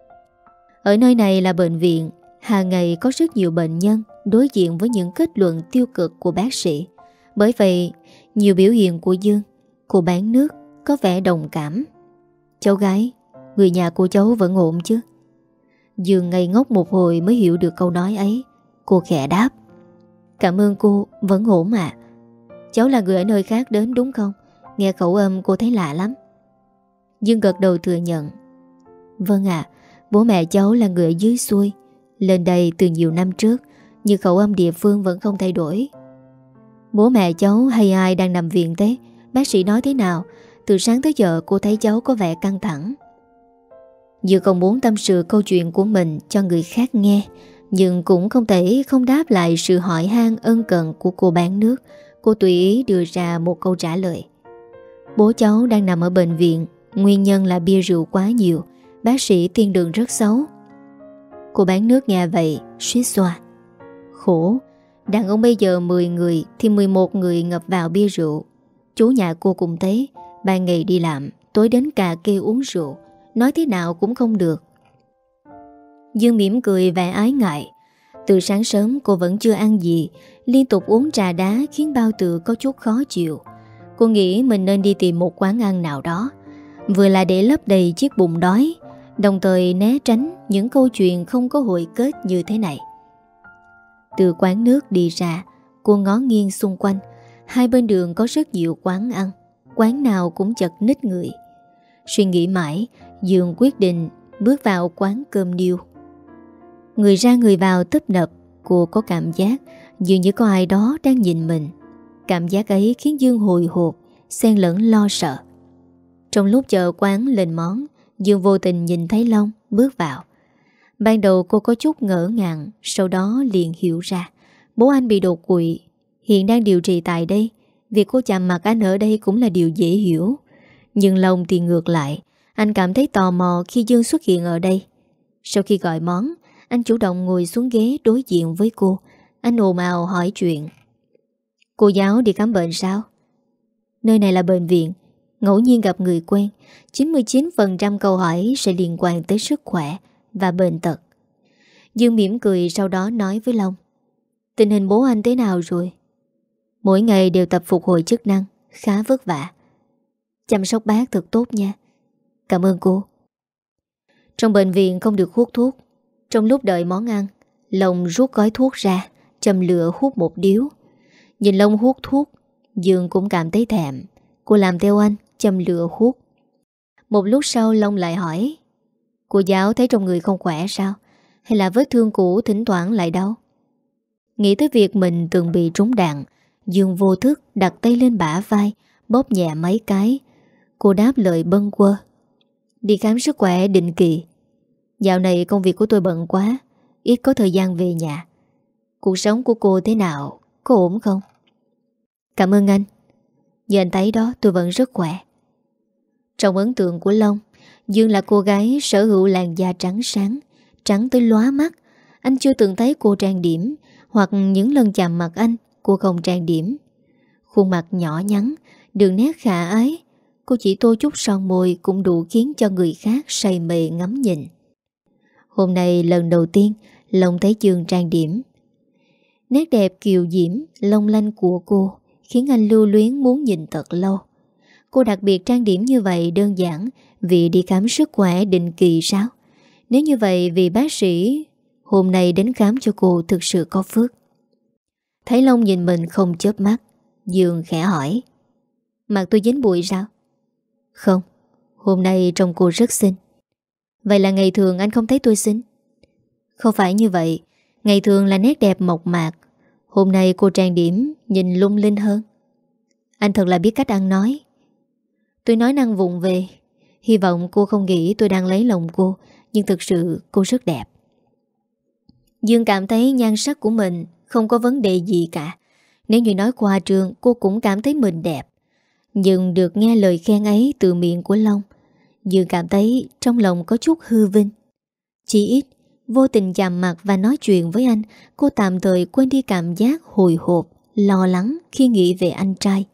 Ở nơi này là bệnh viện, hàng ngày có rất nhiều bệnh nhân đối diện với những kết luận tiêu cực của bác sĩ. Bởi vậy, nhiều biểu hiện của Dương, cô bán nước, có vẻ đồng cảm. Cháu gái, người nhà của cháu vẫn ổn chứ? Dương ngây ngốc một hồi mới hiểu được câu nói ấy. Cô khẽ đáp: Cảm ơn cô, vẫn ổn ạ. Cháu là người ở nơi khác đến đúng không? Nghe khẩu âm cô thấy lạ lắm. Dương gật đầu thừa nhận: Vâng ạ, bố mẹ cháu là người ở dưới xuôi, lên đây từ nhiều năm trước, nhưng khẩu âm địa phương vẫn không thay đổi. Bố mẹ cháu hay ai đang nằm viện thế? Bác sĩ nói thế nào? Từ sáng tới giờ cô thấy cháu có vẻ căng thẳng. Dương không muốn tâm sự câu chuyện của mình cho người khác nghe, nhưng cũng không thể không đáp lại sự hỏi han ân cần của cô bán nước. Cô tùy ý đưa ra một câu trả lời: Bố cháu đang nằm ở bệnh viện, nguyên nhân là bia rượu quá nhiều, bác sĩ tiên đường rất xấu. Cô bán nước nghe vậy suýt xoa: Khổ, đàn ông bây giờ 10 người thì 11 người ngập vào bia rượu. Chú nhà cô cũng thế, ban ngày đi làm, tối đến cà kê uống rượu, nói thế nào cũng không được. Dương mỉm cười vẻ ái ngại. Từ sáng sớm cô vẫn chưa ăn gì, liên tục uống trà đá khiến bao tử có chút khó chịu. Cô nghĩ mình nên đi tìm một quán ăn nào đó, vừa là để lấp đầy chiếc bụng đói, đồng thời né tránh những câu chuyện không có hồi kết như thế này. Từ quán nước đi ra, cô ngó nghiêng xung quanh. Hai bên đường có rất nhiều quán ăn, quán nào cũng chật ních người. Suy nghĩ mãi, Dương quyết định bước vào quán cơm niêu. Người ra người vào tấp nập, cô có cảm giác dường như có ai đó đang nhìn mình. Cảm giác ấy khiến Dương hồi hộp, xen lẫn lo sợ. Trong lúc chờ quán lên món, Dương vô tình nhìn thấy Long bước vào. Ban đầu cô có chút ngỡ ngàng, sau đó liền hiểu ra bố anh bị đột quỵ, hiện đang điều trị tại đây. Việc cô chạm mặt anh ở đây cũng là điều dễ hiểu. Nhưng Long thì ngược lại, anh cảm thấy tò mò khi Dương xuất hiện ở đây. Sau khi gọi món, anh chủ động ngồi xuống ghế đối diện với cô. Anh ồn ào hỏi chuyện: Cô giáo đi khám bệnh sao? Nơi này là bệnh viện, ngẫu nhiên gặp người quen, 99% câu hỏi sẽ liên quan tới sức khỏe và bệnh tật. Dương mỉm cười, sau đó nói với Long: Tình hình bố anh thế nào rồi? Mỗi ngày đều tập phục hồi chức năng, khá vất vả. Chăm sóc bác thật tốt nha. Cảm ơn cô. Trong bệnh viện không được hút thuốc. Trong lúc đợi món ăn, Long rút gói thuốc ra, châm lửa hút một điếu. Nhìn Long hút thuốc, Dương cũng cảm thấy thèm. Cô làm theo anh, châm lửa hút. Một lúc sau Long lại hỏi: Cô giáo thấy trong người không khỏe sao? Hay là vết thương cũ thỉnh thoảng lại đau? Nghĩ tới việc mình từng bị trúng đạn, Dương vô thức đặt tay lên bả vai, bóp nhẹ mấy cái. Cô đáp lời bâng quơ: Đi khám sức khỏe định kỳ. Dạo này công việc của tôi bận quá, ít có thời gian về nhà. Cuộc sống của cô thế nào? Có ổn không? Cảm ơn anh. Như anh thấy đó, tôi vẫn rất khỏe. Trong ấn tượng của Long, Dương là cô gái sở hữu làn da trắng sáng, trắng tới lóa mắt. Anh chưa từng thấy cô trang điểm, hoặc những lần chạm mặt anh, cô không trang điểm. Khuôn mặt nhỏ nhắn, đường nét khả ái, cô chỉ tô chút son môi cũng đủ khiến cho người khác say mê ngắm nhìn. Hôm nay lần đầu tiên Long thấy Dương trang điểm. Nét đẹp kiều diễm, long lanh của cô khiến anh lưu luyến muốn nhìn thật lâu. Cô đặc biệt trang điểm như vậy đơn giản vì đi khám sức khỏe định kỳ sao? Nếu như vậy vì bác sĩ hôm nay đến khám cho cô thực sự có phước. Thấy Long nhìn mình không chớp mắt, Dương khẽ hỏi: Mặt tôi dính bụi sao? Không, hôm nay trông cô rất xinh. Vậy là ngày thường anh không thấy tôi xinh? Không phải như vậy, ngày thường là nét đẹp mộc mạc, hôm nay cô trang điểm nhìn lung linh hơn. Anh thật là biết cách ăn nói. Tôi nói năng vụng về. Hy vọng cô không nghĩ tôi đang lấy lòng cô, nhưng thực sự cô rất đẹp. Dương cảm thấy nhan sắc của mình không có vấn đề gì cả. Nếu như nói qua trường, cô cũng cảm thấy mình đẹp. Nhưng được nghe lời khen ấy từ miệng của Long, Dương cảm thấy trong lòng có chút hư vinh. Chỉ ít, vô tình chạm mặt và nói chuyện với anh, cô tạm thời quên đi cảm giác hồi hộp, lo lắng khi nghĩ về anh trai.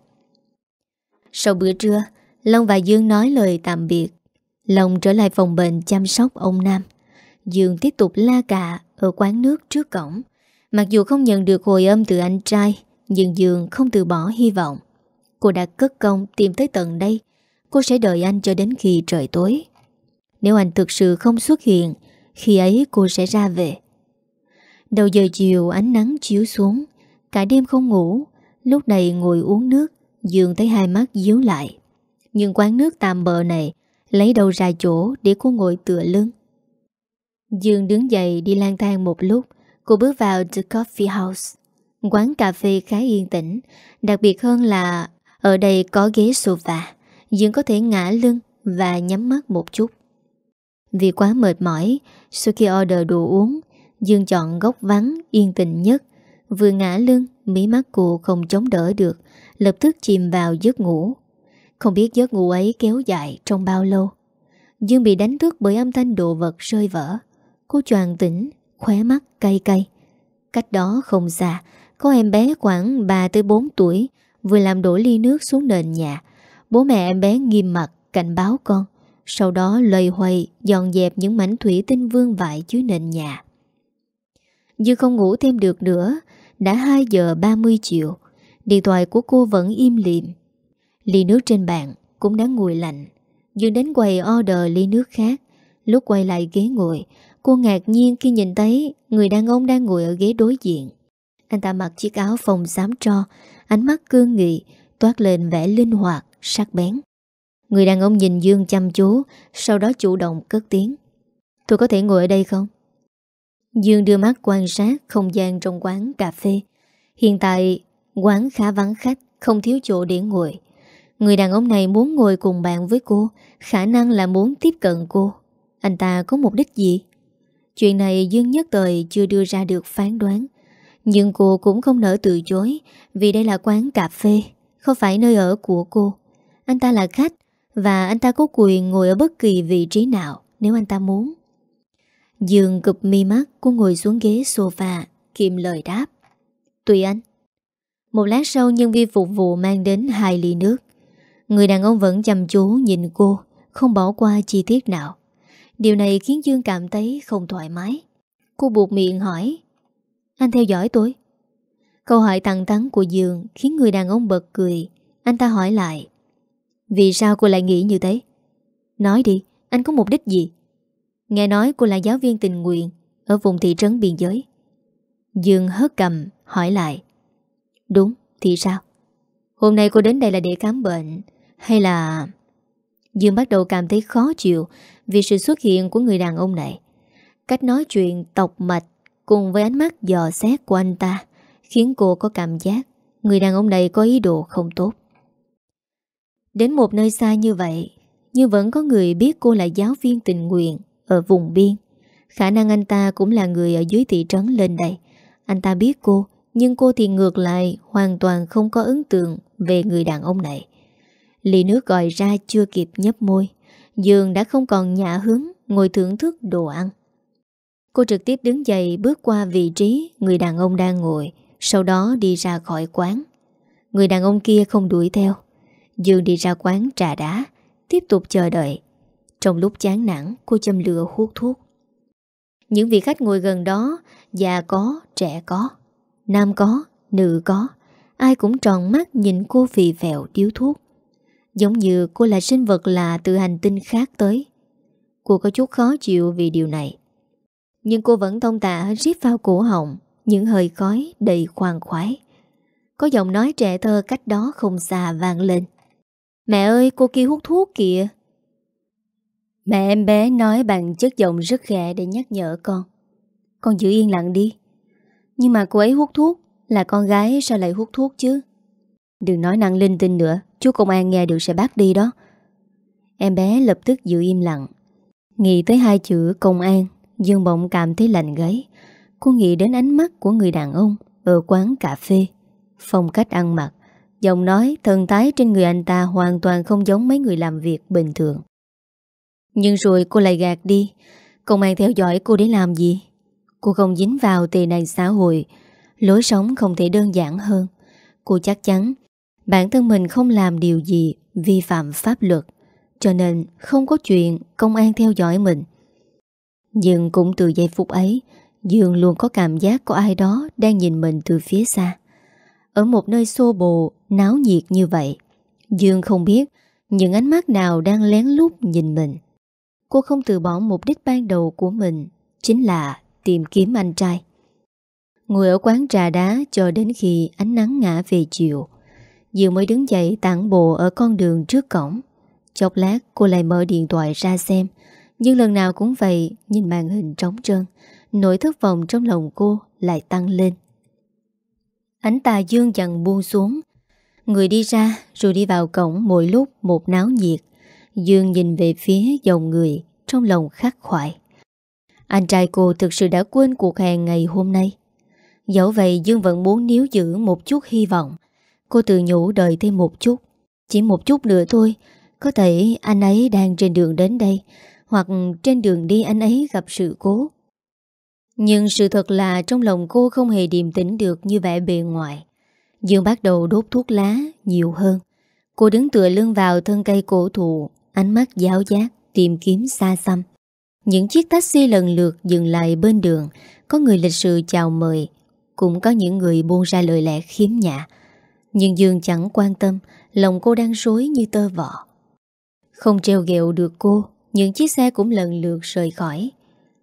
Sau bữa trưa, Long và Dương nói lời tạm biệt. Long trở lại phòng bệnh chăm sóc ông Nam. Dương tiếp tục la cà ở quán nước trước cổng. Mặc dù không nhận được hồi âm từ anh trai, nhưng Dương không từ bỏ hy vọng. Cô đã cất công tìm tới tận đây. Cô sẽ đợi anh cho đến khi trời tối. Nếu anh thực sự không xuất hiện, khi ấy cô sẽ ra về. Đầu giờ chiều ánh nắng chiếu xuống. Cả đêm không ngủ. Lúc này ngồi uống nước, Dương thấy hai mắt díu lại. Nhưng quán nước tạm bợ này lấy đâu ra chỗ để cô ngồi tựa lưng. Dương đứng dậy đi lang thang một lúc. Cô bước vào The Coffee House. Quán cà phê khá yên tĩnh. Đặc biệt hơn là ở đây có ghế sofa. Dương có thể ngả lưng và nhắm mắt một chút. Vì quá mệt mỏi, sau khi order đồ uống, Dương chọn góc vắng, yên tĩnh nhất. Vừa ngả lưng, mí mắt cô không chống đỡ được, lập tức chìm vào giấc ngủ. Không biết giấc ngủ ấy kéo dài trong bao lâu. Dương bị đánh thức bởi âm thanh đồ vật rơi vỡ. Cô choàng tỉnh, khóe mắt cay cay. Cách đó không xa, có em bé khoảng 3-4 tuổi vừa làm đổ ly nước xuống nền nhà. Bố mẹ em bé nghiêm mặt cảnh báo con, sau đó loay hoay dọn dẹp những mảnh thủy tinh vương vãi dưới nền nhà. Dương không ngủ thêm được nữa. Đã 2 giờ 30 chiều. Điện thoại của cô vẫn im lìm. Ly nước trên bàn cũng đã nguội lạnh. Dương đến quầy order ly nước khác. Lúc quay lại ghế ngồi, cô ngạc nhiên khi nhìn thấy người đàn ông đang ngồi ở ghế đối diện. Anh ta mặc chiếc áo phông xám tro, ánh mắt cương nghị, toát lên vẻ linh hoạt, sắc bén. Người đàn ông nhìn Dương chăm chú, sau đó chủ động cất tiếng. Tôi có thể ngồi ở đây không? Dương đưa mắt quan sát không gian trong quán cà phê. Hiện tại quán khá vắng khách, không thiếu chỗ để ngồi. Người đàn ông này muốn ngồi cùng bàn với cô, khả năng là muốn tiếp cận cô. Anh ta có mục đích gì? Chuyện này Dương nhất thời chưa đưa ra được phán đoán. Nhưng cô cũng không nỡ từ chối, vì đây là quán cà phê, không phải nơi ở của cô. Anh ta là khách, và anh ta có quyền ngồi ở bất kỳ vị trí nào nếu anh ta muốn. Dương cụp mi mắt, cô ngồi xuống ghế sofa, kiệm lời đáp. Tùy anh. Một lát sau, nhân viên phục vụ mang đến 2 ly nước. Người đàn ông vẫn chăm chú nhìn cô, không bỏ qua chi tiết nào. Điều này khiến Dương cảm thấy không thoải mái. Cô buộc miệng hỏi. Anh theo dõi tôi? Câu hỏi thẳng thắn của Dương khiến người đàn ông bật cười. Anh ta hỏi lại. Vì sao cô lại nghĩ như thế? Nói đi, anh có mục đích gì? Nghe nói cô là giáo viên tình nguyện ở vùng thị trấn biên giới. Dương hất cằm hỏi lại. Đúng, thì sao? Hôm nay cô đến đây là để khám bệnh hay là... Dương bắt đầu cảm thấy khó chịu vì sự xuất hiện của người đàn ông này. Cách nói chuyện tọc mạch cùng với ánh mắt dò xét của anh ta khiến cô có cảm giác người đàn ông này có ý đồ không tốt. Đến một nơi xa như vậy, nhưng vẫn có người biết cô là giáo viên tình nguyện ở vùng biên. Khả năng anh ta cũng là người ở dưới thị trấn lên đây. Anh ta biết cô, nhưng cô thì ngược lại hoàn toàn không có ấn tượng về người đàn ông này. Ly nước gọi ra chưa kịp nhấp môi, Dương đã không còn nhã hứng ngồi thưởng thức đồ ăn. Cô trực tiếp đứng dậy bước qua vị trí người đàn ông đang ngồi, sau đó đi ra khỏi quán. Người đàn ông kia không đuổi theo. Dương đi ra quán trà đá, tiếp tục chờ đợi. Trong lúc chán nản, cô châm lửa hút thuốc. Những vị khách ngồi gần đó, già có, trẻ có, nam có, nữ có, ai cũng tròn mắt nhìn cô phì phèo điếu thuốc. Giống như cô là sinh vật lạ từ hành tinh khác tới. Cô có chút khó chịu vì điều này. Nhưng cô vẫn thông thả rít vào cổ họng những hơi khói đầy khoan khoái. Có giọng nói trẻ thơ cách đó không xa vang lên. Mẹ ơi, cô kia hút thuốc kìa. Mẹ em bé nói bằng chất giọng rất khẽ để nhắc nhở con. Con giữ yên lặng đi. Nhưng mà cô ấy hút thuốc, là con gái sao lại hút thuốc chứ? Đừng nói năng linh tinh nữa, chú công an nghe được sẽ bắt đi đó. Em bé lập tức giữ im lặng. Nghĩ tới 2 chữ công an, Dương bỗng cảm thấy lạnh gáy. Cô nghĩ đến ánh mắt của người đàn ông ở quán cà phê, phong cách ăn mặc, giọng nói, thần thái trên người anh ta hoàn toàn không giống mấy người làm việc bình thường. Nhưng rồi cô lại gạt đi. Công an theo dõi cô để làm gì? Cô không dính vào tệ nạn xã hội. Lối sống không thể đơn giản hơn. Cô chắc chắn bản thân mình không làm điều gì vi phạm pháp luật, cho nên không có chuyện công an theo dõi mình. Nhưng cũng từ giây phút ấy, Dương luôn có cảm giác có ai đó đang nhìn mình từ phía xa. Ở một nơi xô bồ, náo nhiệt như vậy, Dương không biết những ánh mắt nào đang lén lút nhìn mình. Cô không từ bỏ mục đích ban đầu của mình, chính là tìm kiếm anh trai. Ngồi ở quán trà đá cho đến khi ánh nắng ngã về chiều, Dương mới đứng dậy tản bộ ở con đường trước cổng. Chốc lát cô lại mở điện thoại ra xem, nhưng lần nào cũng vậy, nhìn màn hình trống trơn, nỗi thất vọng trong lòng cô lại tăng lên. Ánh tà dương dần buông xuống, người đi ra rồi đi vào cổng mỗi lúc một náo nhiệt. Dương nhìn về phía dòng người, trong lòng khắc khoải. Anh trai cô thực sự đã quên cuộc hẹn ngày hôm nay. Dẫu vậy Dương vẫn muốn níu giữ một chút hy vọng. Cô tự nhủ đợi thêm một chút, chỉ một chút nữa thôi. Có thể anh ấy đang trên đường đến đây, hoặc trên đường đi anh ấy gặp sự cố. Nhưng sự thật là trong lòng cô không hề điềm tĩnh được như vẻ bề ngoài. Dương bắt đầu đốt thuốc lá nhiều hơn. Cô đứng tựa lưng vào thân cây cổ thụ, ánh mắt giáo giác tìm kiếm xa xăm. Những chiếc taxi lần lượt dừng lại bên đường, có người lịch sự chào mời, cũng có những người buông ra lời lẽ khiếm nhã. Nhưng Dương chẳng quan tâm, lòng cô đang rối như tơ vò. Không treo ghẹo được cô, những chiếc xe cũng lần lượt rời khỏi.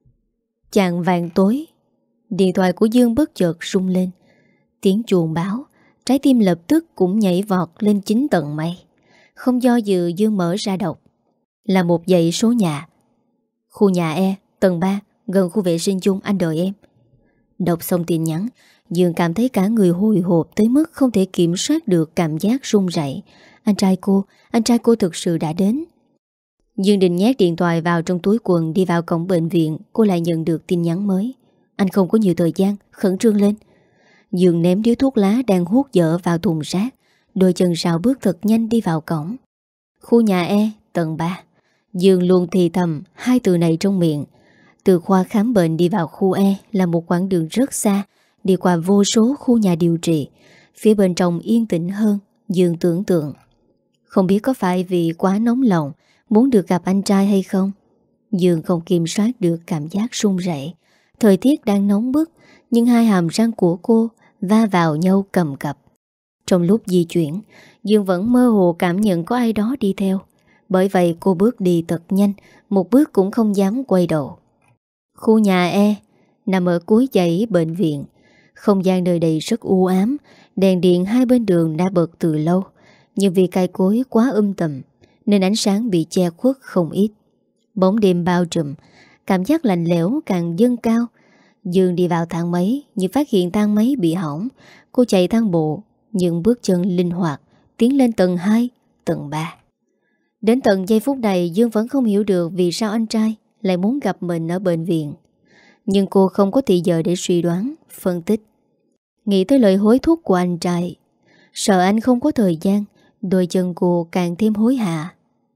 Chạng vàng tối, điện thoại của Dương bất chợt rung lên. Tiếng chuông báo, trái tim lập tức cũng nhảy vọt lên chín tầng mây. Không do dự Dương mở ra đọc. Là một dãy số nhà. Khu nhà E, tầng 3, gần khu vệ sinh chung, anh đợi em. Đọc xong tin nhắn, Dương cảm thấy cả người hồi hộp tới mức không thể kiểm soát được cảm giác run rẩy. Anh trai cô thực sự đã đến. Dương định nhét điện thoại vào trong túi quần đi vào cổng bệnh viện. Cô lại nhận được tin nhắn mới. Anh không có nhiều thời gian, khẩn trương lên. Dương ném điếu thuốc lá đang hút dở vào thùng rác, đôi chân rào bước thật nhanh đi vào cổng. Khu nhà E, tầng 3. Dương luôn thì thầm hai từ này trong miệng. Từ khoa khám bệnh đi vào khu E là một quãng đường rất xa, đi qua vô số khu nhà điều trị. Phía bên trong yên tĩnh hơn, Dương tưởng tượng. Không biết có phải vì quá nóng lòng, muốn được gặp anh trai hay không? Dương không kiểm soát được cảm giác run rẩy. Thời tiết đang nóng bức, nhưng hai hàm răng của cô va vào nhau cầm cập. Trong lúc di chuyển, Dương vẫn mơ hồ cảm nhận có ai đó đi theo. Bởi vậy cô bước đi thật nhanh, một bước cũng không dám quay đầu. Khu nhà E nằm ở cuối dãy bệnh viện. Không gian nơi đây rất u ám, đèn điện hai bên đường đã bật từ lâu. Nhưng vì cây cối quá tầm nên ánh sáng bị che khuất không ít. Bóng đêm bao trùm, cảm giác lạnh lẽo càng dâng cao. Dương đi vào thang máy, nhưng phát hiện thang máy bị hỏng. Cô chạy thang bộ, những bước chân linh hoạt, tiến lên tầng 2, tầng 3. Đến tận giây phút này Dương vẫn không hiểu được vì sao anh trai lại muốn gặp mình ở bệnh viện. Nhưng cô không có thì giờ để suy đoán, phân tích. Nghĩ tới lời hối thúc của anh trai, sợ anh không có thời gian, đôi chân cô càng thêm hối hả.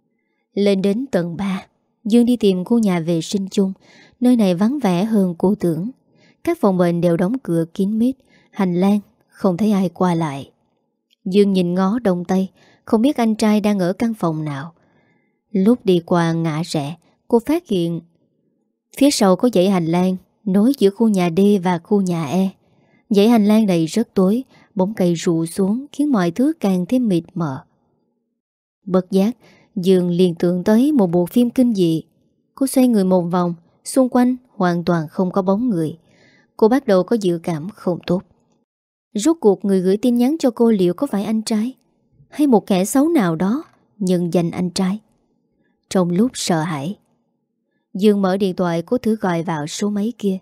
Lên đến tầng 3, Dương đi tìm khu nhà vệ sinh chung. Nơi này vắng vẻ hơn cô tưởng. Các phòng bệnh đều đóng cửa kín mít, hành lang không thấy ai qua lại. Dương nhìn ngó đông tây, không biết anh trai đang ở căn phòng nào. Lúc đi qua ngã rẽ, cô phát hiện phía sau có dãy hành lang nối giữa khu nhà D và khu nhà E. Dãy hành lang này rất tối, bóng cây rụ xuống khiến mọi thứ càng thêm mịt mờ. Bất giác, Dương liền tưởng tới một bộ phim kinh dị. Cô xoay người một vòng, xung quanh hoàn toàn không có bóng người. Cô bắt đầu có dự cảm không tốt. Rốt cuộc người gửi tin nhắn cho cô liệu có phải anh trai, hay một kẻ xấu nào đó nhân danh anh trai? Trong lúc sợ hãi, Dương mở điện thoại cố thử gọi vào số máy kia.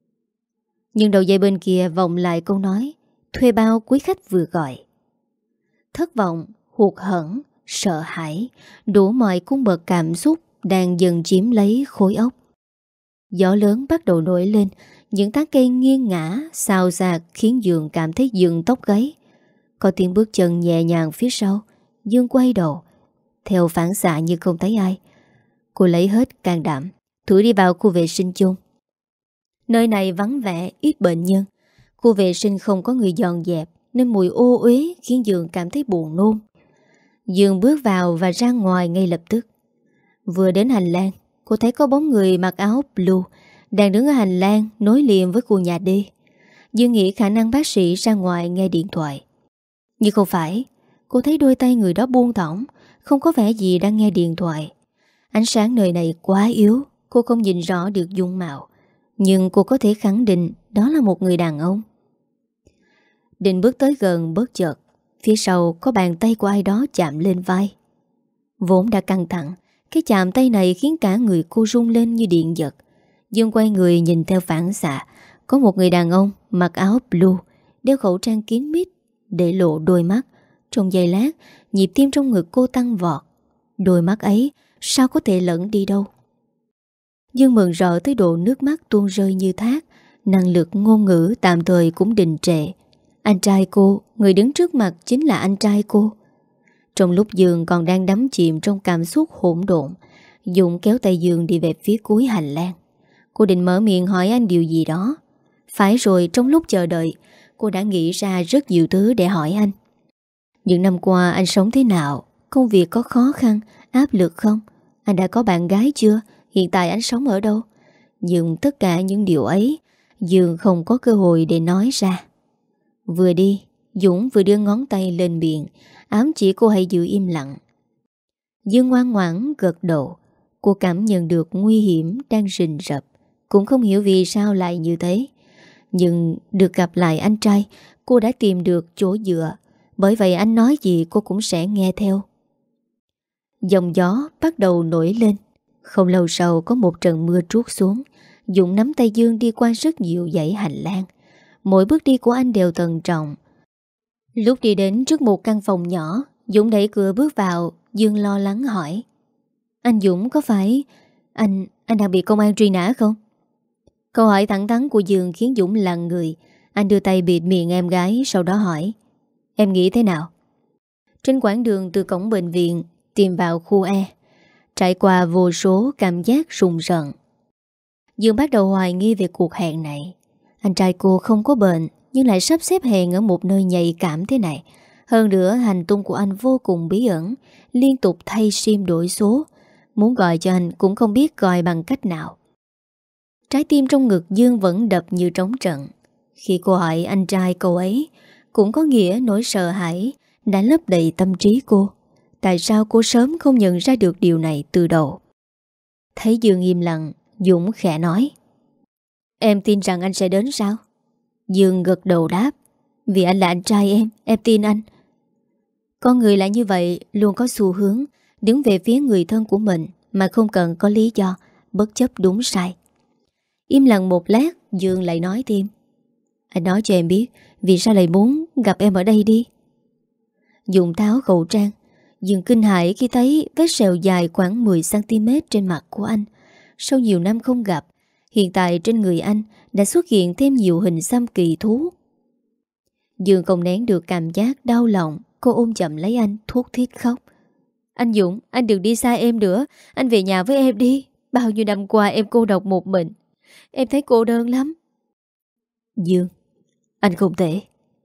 Nhưng đầu dây bên kia vọng lại câu nói thuê bao quý khách vừa gọi. Thất vọng, hụt hẫng, sợ hãi, đủ mọi cung bậc cảm xúc đang dần chiếm lấy khối óc. Gió lớn bắt đầu nổi lên, những tán cây nghiêng ngã, xào xạc khiến Dương cảm thấy dựng tóc gáy. Có tiếng bước chân nhẹ nhàng phía sau, Dương quay đầu. Theo phản xạ như không thấy ai. Cô lấy hết can đảm thử đi vào khu vệ sinh chung. Nơi này vắng vẻ, ít bệnh nhân. Khu vệ sinh không có người dọn dẹp nên mùi ô uế khiến Dương cảm thấy buồn nôn. Dương bước vào và ra ngoài ngay lập tức. Vừa đến hành lang, cô thấy có bóng người mặc áo blue đang đứng ở hành lang nối liền với khu nhà D. Dương nghĩ khả năng bác sĩ ra ngoài nghe điện thoại. Nhưng không phải. Cô thấy đôi tay người đó buông thõng, không có vẻ gì đang nghe điện thoại. Ánh sáng nơi này quá yếu, cô không nhìn rõ được dung mạo. Nhưng cô có thể khẳng định đó là một người đàn ông. Định bước tới gần bất chợt, phía sau có bàn tay của ai đó chạm lên vai. Vốn đã căng thẳng, cái chạm tay này khiến cả người cô rung lên như điện giật. Dương quay người nhìn theo phản xạ. Có một người đàn ông mặc áo blue, đeo khẩu trang kín mít, để lộ đôi mắt. Trong giây lát, nhịp tim trong ngực cô tăng vọt. Đôi mắt ấy sao có thể lẫn đi đâu. Dương mừng rỡ tới độ nước mắt tuôn rơi như thác. Năng lực ngôn ngữ tạm thời cũng đình trệ. Anh trai cô, người đứng trước mặt chính là anh trai cô. Trong lúc Dương còn đang đắm chìm trong cảm xúc hỗn độn, Dũng kéo tay Dương đi về phía cuối hành lang. Cô định mở miệng hỏi anh điều gì đó. Phải rồi, trong lúc chờ đợi, cô đã nghĩ ra rất nhiều thứ để hỏi anh. Những năm qua anh sống thế nào? Công việc có khó khăn, áp lực không? Anh đã có bạn gái chưa? Hiện tại anh sống ở đâu? Nhưng tất cả những điều ấy, Dương không có cơ hội để nói ra. Vừa đi, Dũng vừa đưa ngón tay lên miệng, ám chỉ cô hãy giữ im lặng. Dương ngoan ngoãn gật đầu. Cô cảm nhận được nguy hiểm đang rình rập. Cũng không hiểu vì sao lại như thế. Nhưng được gặp lại anh trai, cô đã tìm được chỗ dựa. Bởi vậy anh nói gì cô cũng sẽ nghe theo. Dòng gió bắt đầu nổi lên. Không lâu sau có một trận mưa trút xuống. Dũng nắm tay Dương đi qua rất nhiều dãy hành lang. Mỗi bước đi của anh đều thận trọng. Lúc đi đến trước một căn phòng nhỏ, Dũng đẩy cửa bước vào. Dương lo lắng hỏi: Anh Dũng, có phải Anh đang bị công an truy nã không? Câu hỏi thẳng thắn của Dương khiến Dũng lặng người. Anh đưa tay bịt miệng em gái, sau đó hỏi: Em nghĩ thế nào? Trên quãng đường từ cổng bệnh viện tìm vào khu E, trải qua vô số cảm giác rùng rợn, Dương bắt đầu hoài nghi về cuộc hẹn này. Anh trai cô không có bệnh, nhưng lại sắp xếp hẹn ở một nơi nhạy cảm thế này. Hơn nữa hành tung của anh vô cùng bí ẩn, liên tục thay sim đổi số. Muốn gọi cho anh cũng không biết gọi bằng cách nào. Trái tim trong ngực Dương vẫn đập như trống trận. Khi cô hỏi anh trai câu ấy, cũng có nghĩa nỗi sợ hãi đã lấp đầy tâm trí cô. Tại sao cô sớm không nhận ra được điều này từ đầu? Thấy Dương im lặng, Dũng khẽ nói: Em tin rằng anh sẽ đến sao? Dương gật đầu đáp: Vì anh là anh trai em tin anh. Con người lại như vậy, luôn có xu hướng đứng về phía người thân của mình mà không cần có lý do, bất chấp đúng sai. Im lặng một lát, Dương lại nói thêm: Anh nói cho em biết vì sao lại muốn gặp em ở đây đi. Dũng tháo khẩu trang. Dương kinh hãi khi thấy vết sẹo dài khoảng 10cm trên mặt của anh. Sau nhiều năm không gặp, hiện tại trên người anh đã xuất hiện thêm nhiều hình xăm kỳ thú. Dương không nén được cảm giác đau lòng. Cô ôm chậm lấy anh, thút thít khóc: Anh Dũng, anh đừng đi xa em nữa. Anh về nhà với em đi. Bao nhiêu năm qua em cô độc một mình. Em thấy cô đơn lắm. Dương, anh không thể.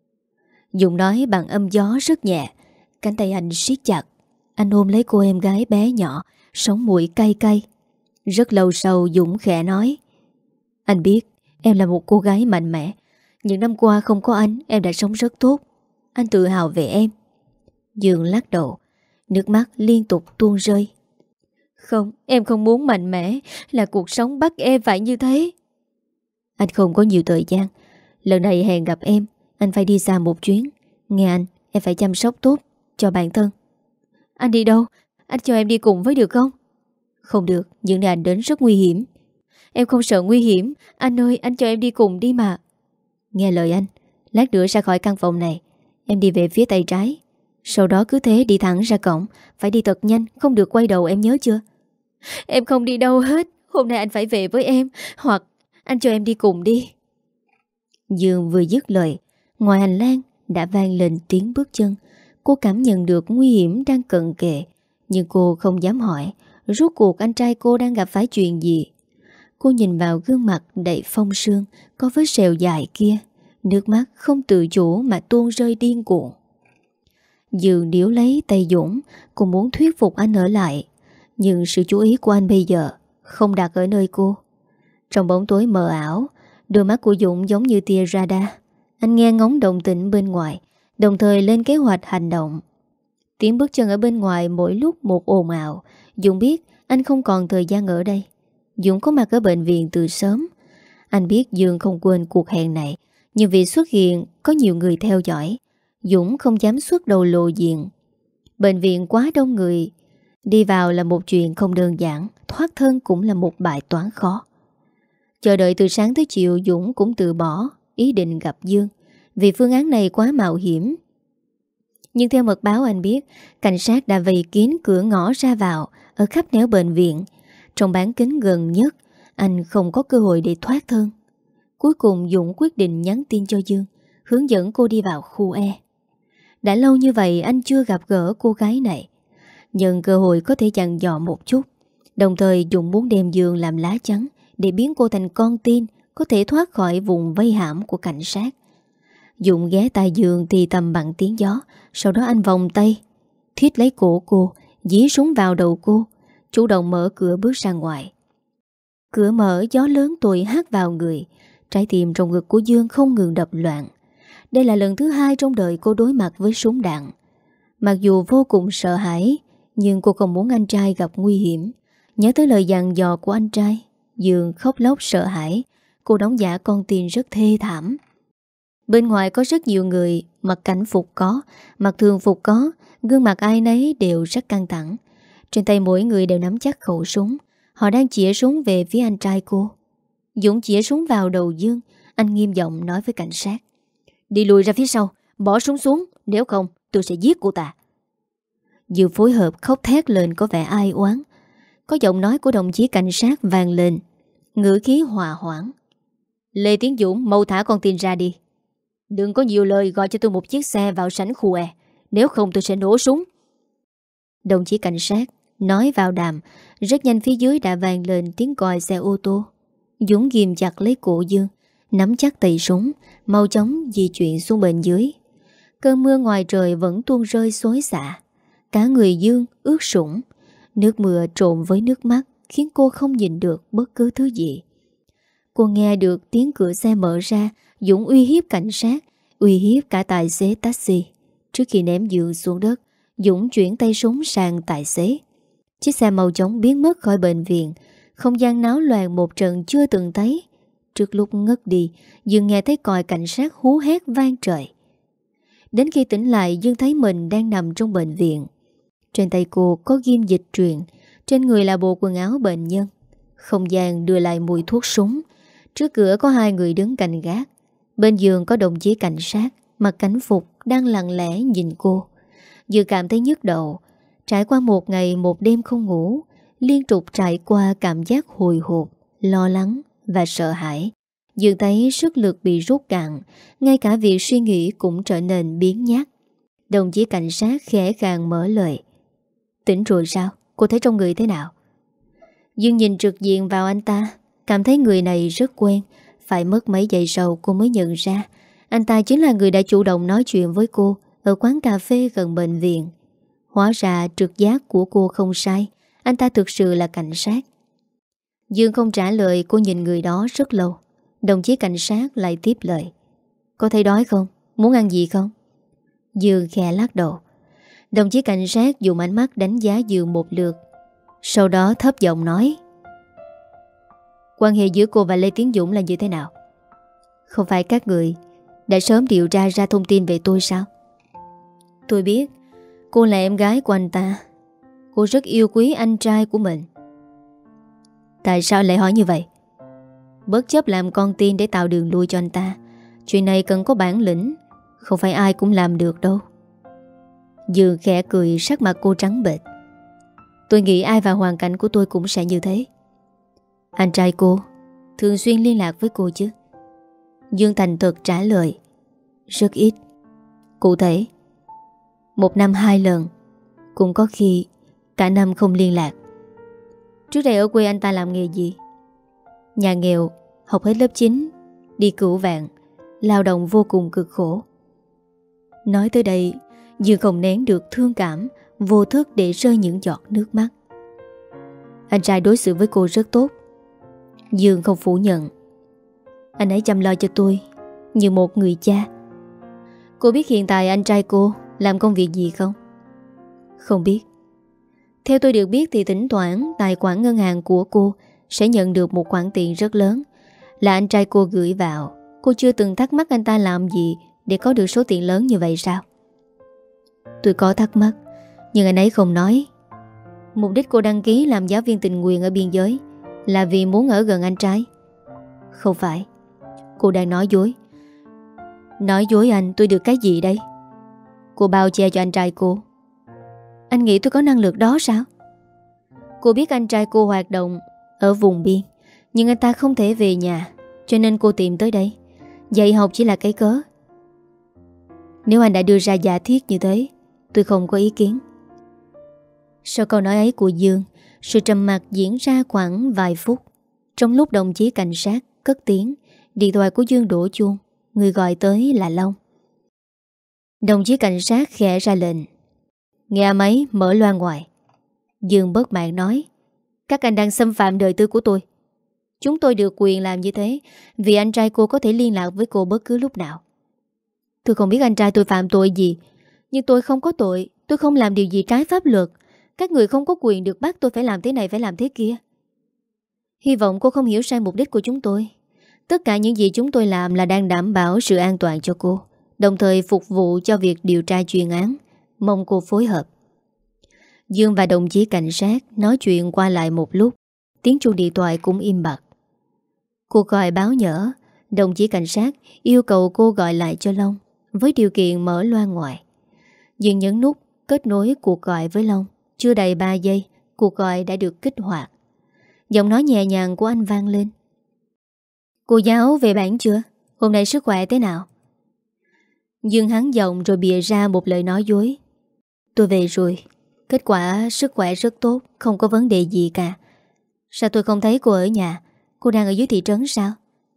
Dũng nói bằng âm gió rất nhẹ. Cánh tay anh siết chặt. Anh ôm lấy cô em gái bé nhỏ, sống mũi cay cay. Rất lâu sau Dũng khẽ nói: Anh biết em là một cô gái mạnh mẽ. Những năm qua không có anh, em đã sống rất tốt. Anh tự hào về em. Dương lắc đầu, nước mắt liên tục tuôn rơi. Không, em không muốn mạnh mẽ. Là cuộc sống bắt em phải như thế. Anh không có nhiều thời gian. Lần này hẹn gặp em, anh phải đi xa một chuyến. Nghe anh, em phải chăm sóc tốt cho bản thân. Anh đi đâu? Anh cho em đi cùng với được không? Không được, những nơi anh đến rất nguy hiểm. Em không sợ nguy hiểm. Anh ơi, anh cho em đi cùng đi mà. Nghe lời anh, lát nữa ra khỏi căn phòng này, em đi về phía tay trái. Sau đó cứ thế đi thẳng ra cổng. Phải đi thật nhanh, không được quay đầu, em nhớ chưa? Em không đi đâu hết. Hôm nay anh phải về với em. Hoặc anh cho em đi cùng đi. Dương vừa dứt lời, ngoài hành lang đã vang lên tiếng bước chân. Cô cảm nhận được nguy hiểm đang cận kề, nhưng cô không dám hỏi. Rốt cuộc anh trai cô đang gặp phải chuyện gì? Cô nhìn vào gương mặt đầy phong sương, có vết sẹo dài kia, nước mắt không tự chủ mà tuôn rơi điên cuồng. Dương níu lấy tay Dũng, cô muốn thuyết phục anh ở lại, nhưng sự chú ý của anh bây giờ không đặt ở nơi cô. Trong bóng tối mờ ảo, đôi mắt của Dũng giống như tia radar. Anh nghe ngóng động tĩnh bên ngoài, đồng thời lên kế hoạch hành động. Tiếng bước chân ở bên ngoài mỗi lúc một ồn ào. Dũng biết anh không còn thời gian ở đây. Dũng có mặt ở bệnh viện từ sớm. Anh biết Dương không quên cuộc hẹn này, nhưng vì xuất hiện có nhiều người theo dõi, Dũng không dám xuất đầu lộ diện. Bệnh viện quá đông người, đi vào là một chuyện không đơn giản, thoát thân cũng là một bài toán khó. Chờ đợi từ sáng tới chiều, Dũng cũng từ bỏ ý định gặp Dương, vì phương án này quá mạo hiểm. Nhưng theo mật báo anh biết, cảnh sát đã vây kín cửa ngõ ra vào ở khắp nẻo bệnh viện. Trong bán kính gần nhất, anh không có cơ hội để thoát thân. Cuối cùng Dũng quyết định nhắn tin cho Dương, hướng dẫn cô đi vào khu E. Đã lâu như vậy anh chưa gặp gỡ cô gái này. Nhân cơ hội có thể dặn dò một chút. Đồng thời Dũng muốn đem Dương làm lá chắn để biến cô thành con tin có thể thoát khỏi vùng vây hãm của cảnh sát. Dũng ghé tai Dương thì tầm bằng tiếng gió. Sau đó anh vòng tay thít lấy cổ cô, dí súng vào đầu cô, chủ động mở cửa bước ra ngoài. Cửa mở, gió lớn tồi hát vào người. Trái tim trong ngực của Dương không ngừng đập loạn. Đây là lần thứ 2 trong đời cô đối mặt với súng đạn. Mặc dù vô cùng sợ hãi, nhưng cô không muốn anh trai gặp nguy hiểm. Nhớ tới lời dặn dò của anh trai, Dương khóc lóc sợ hãi. Cô đóng giả con tin rất thê thảm. Bên ngoài có rất nhiều người, mặc cảnh phục có, mặc thường phục có, gương mặt ai nấy đều rất căng thẳng. Trên tay mỗi người đều nắm chắc khẩu súng. Họ đang chĩa súng về phía anh trai cô. Dũng chĩa súng vào đầu Dương. Anh nghiêm giọng nói với cảnh sát: "Đi lùi ra phía sau, bỏ súng xuống, nếu không tôi sẽ giết cô ta." Dương phối hợp khóc thét lên có vẻ ai oán. Có giọng nói của đồng chí cảnh sát vang lên, ngữ khí hòa hoãn: "Lê Tiến Dũng, mau thả con tin ra đi. Đừng có nhiều lời, gọi cho tôi một chiếc xe vào sảnh khu E, nếu không tôi sẽ nổ súng." Đồng chí cảnh sát nói vào đàm. Rất nhanh phía dưới đã vang lên tiếng còi xe ô tô. Dũng ghim chặt lấy cổ Dương, nắm chắc tay súng, mau chóng di chuyển xuống bên dưới. Cơn mưa ngoài trời vẫn tuôn rơi xối xả. Cả người Dương ướt sũng. Nước mưa trộn với nước mắt khiến cô không nhìn được bất cứ thứ gì. Cô nghe được tiếng cửa xe mở ra. Dũng uy hiếp cảnh sát, uy hiếp cả tài xế taxi. Trước khi ném Dương xuống đất, Dũng chuyển tay súng sang tài xế. Chiếc xe mau chóng biến mất khỏi bệnh viện. Không gian náo loạn một trận chưa từng thấy. Trước lúc ngất đi, Dương nghe thấy còi cảnh sát hú hét vang trời. Đến khi tỉnh lại, Dương thấy mình đang nằm trong bệnh viện. Trên tay cô có ghim dịch truyền, trên người là bộ quần áo bệnh nhân. Không gian đưa lại mùi thuốc súng. Trước cửa có 2 người đứng canh gác. Bên giường có đồng chí cảnh sát mặc cảnh phục đang lặng lẽ nhìn cô. Dương cảm thấy nhức đầu. Trải qua một ngày một đêm không ngủ, liên tục trải qua cảm giác hồi hộp, lo lắng và sợ hãi. Dương thấy sức lực bị rút cạn, ngay cả việc suy nghĩ cũng trở nên biếng nhác. Đồng chí cảnh sát khẽ khàng mở lời: "Tỉnh rồi sao? Cô thấy trong người thế nào?" Dương nhìn trực diện vào anh ta, cảm thấy người này rất quen. Phải mất mấy giây sau cô mới nhận ra anh ta chính là người đã chủ động nói chuyện với cô ở quán cà phê gần bệnh viện. Hóa ra trực giác của cô không sai, anh ta thực sự là cảnh sát. Dương không trả lời. Cô nhìn người đó rất lâu. Đồng chí cảnh sát lại tiếp lời: "Có thấy đói không? Muốn ăn gì không?" Dương khẽ lắc đầu. Đồng chí cảnh sát dùng ánh mắt đánh giá Dương một lượt, sau đó thấp giọng nói: "Quan hệ giữa cô và Lê Tiến Dũng là như thế nào? Không phải các người đã sớm điều tra ra thông tin về tôi sao?" "Tôi biết cô là em gái của anh ta. Cô rất yêu quý anh trai của mình." "Tại sao lại hỏi như vậy?" "Bất chấp làm con tin để tạo đường lui cho anh ta. Chuyện này cần có bản lĩnh, không phải ai cũng làm được đâu." Dương khẽ cười, sắc mặt cô trắng bệch. "Tôi nghĩ ai vào hoàn cảnh của tôi cũng sẽ như thế." "Anh trai cô thường xuyên liên lạc với cô chứ?" Dương thành thật trả lời: "Rất ít." "Cụ thể?" "1 năm 2 lần, cũng có khi cả năm không liên lạc." Trước đây ở quê anh ta làm nghề gì? Nhà nghèo, học hết lớp 9, đi cửu vạn, lao động vô cùng cực khổ. Nói tới đây, Dương không nén được thương cảm, vô thức để rơi những giọt nước mắt. Anh trai đối xử với cô rất tốt. Dương không phủ nhận. Anh ấy chăm lo cho tôi như một người cha. Cô biết hiện tại anh trai cô làm công việc gì không? Không biết. Theo tôi được biết thì thỉnh thoảng tài khoản ngân hàng của cô sẽ nhận được một khoản tiền rất lớn, là anh trai cô gửi vào. Cô chưa từng thắc mắc anh ta làm gì để có được số tiền lớn như vậy sao? Tôi có thắc mắc, nhưng anh ấy không nói. Mục đích cô đăng ký làm giáo viên tình nguyện ở biên giới là vì muốn ở gần anh trai? Không phải. Cô đang nói dối. Nói dối anh, tôi được cái gì đây? Cô bao che cho anh trai cô. Anh nghĩ tôi có năng lực đó sao? Cô biết anh trai cô hoạt động ở vùng biên, nhưng anh ta không thể về nhà, cho nên cô tìm tới đây. Dạy học chỉ là cái cớ. Nếu anh đã đưa ra giả thiết như thế, tôi không có ý kiến. Sau câu nói ấy của Dương, sự trầm mặc diễn ra khoảng vài phút. Trong lúc đồng chí cảnh sát cất tiếng, điện thoại của Dương đổ chuông. Người gọi tới là Long. Đồng chí cảnh sát khẽ ra lệnh. Nghe máy, mở loa ngoài. Dương bất mãn nói, các anh đang xâm phạm đời tư của tôi. Chúng tôi được quyền làm như thế vì anh trai cô có thể liên lạc với cô bất cứ lúc nào. Tôi không biết anh trai tôi phạm tội gì, nhưng tôi không có tội. Tôi không làm điều gì trái pháp luật. Các người không có quyền được bắt tôi phải làm thế này, phải làm thế kia. Hy vọng cô không hiểu sai mục đích của chúng tôi. Tất cả những gì chúng tôi làm là đang đảm bảo sự an toàn cho cô, đồng thời phục vụ cho việc điều tra chuyên án. Mong cô phối hợp. Dương và đồng chí cảnh sát nói chuyện qua lại một lúc. Tiếng chuông điện thoại cũng im bặt. Cuộc gọi báo nhỡ. Đồng chí cảnh sát yêu cầu cô gọi lại cho Long, với điều kiện mở loa ngoài. Dương nhấn nút kết nối cuộc gọi với Long. Chưa đầy 3 giây, cuộc gọi đã được kích hoạt. Giọng nói nhẹ nhàng của anh vang lên. Cô giáo về bản chưa? Hôm nay sức khỏe thế nào? Dương hắn giọng rồi bịa ra một lời nói dối. Tôi về rồi. Kết quả sức khỏe rất tốt, không có vấn đề gì cả. Sao tôi không thấy cô ở nhà? Cô đang ở dưới thị trấn sao?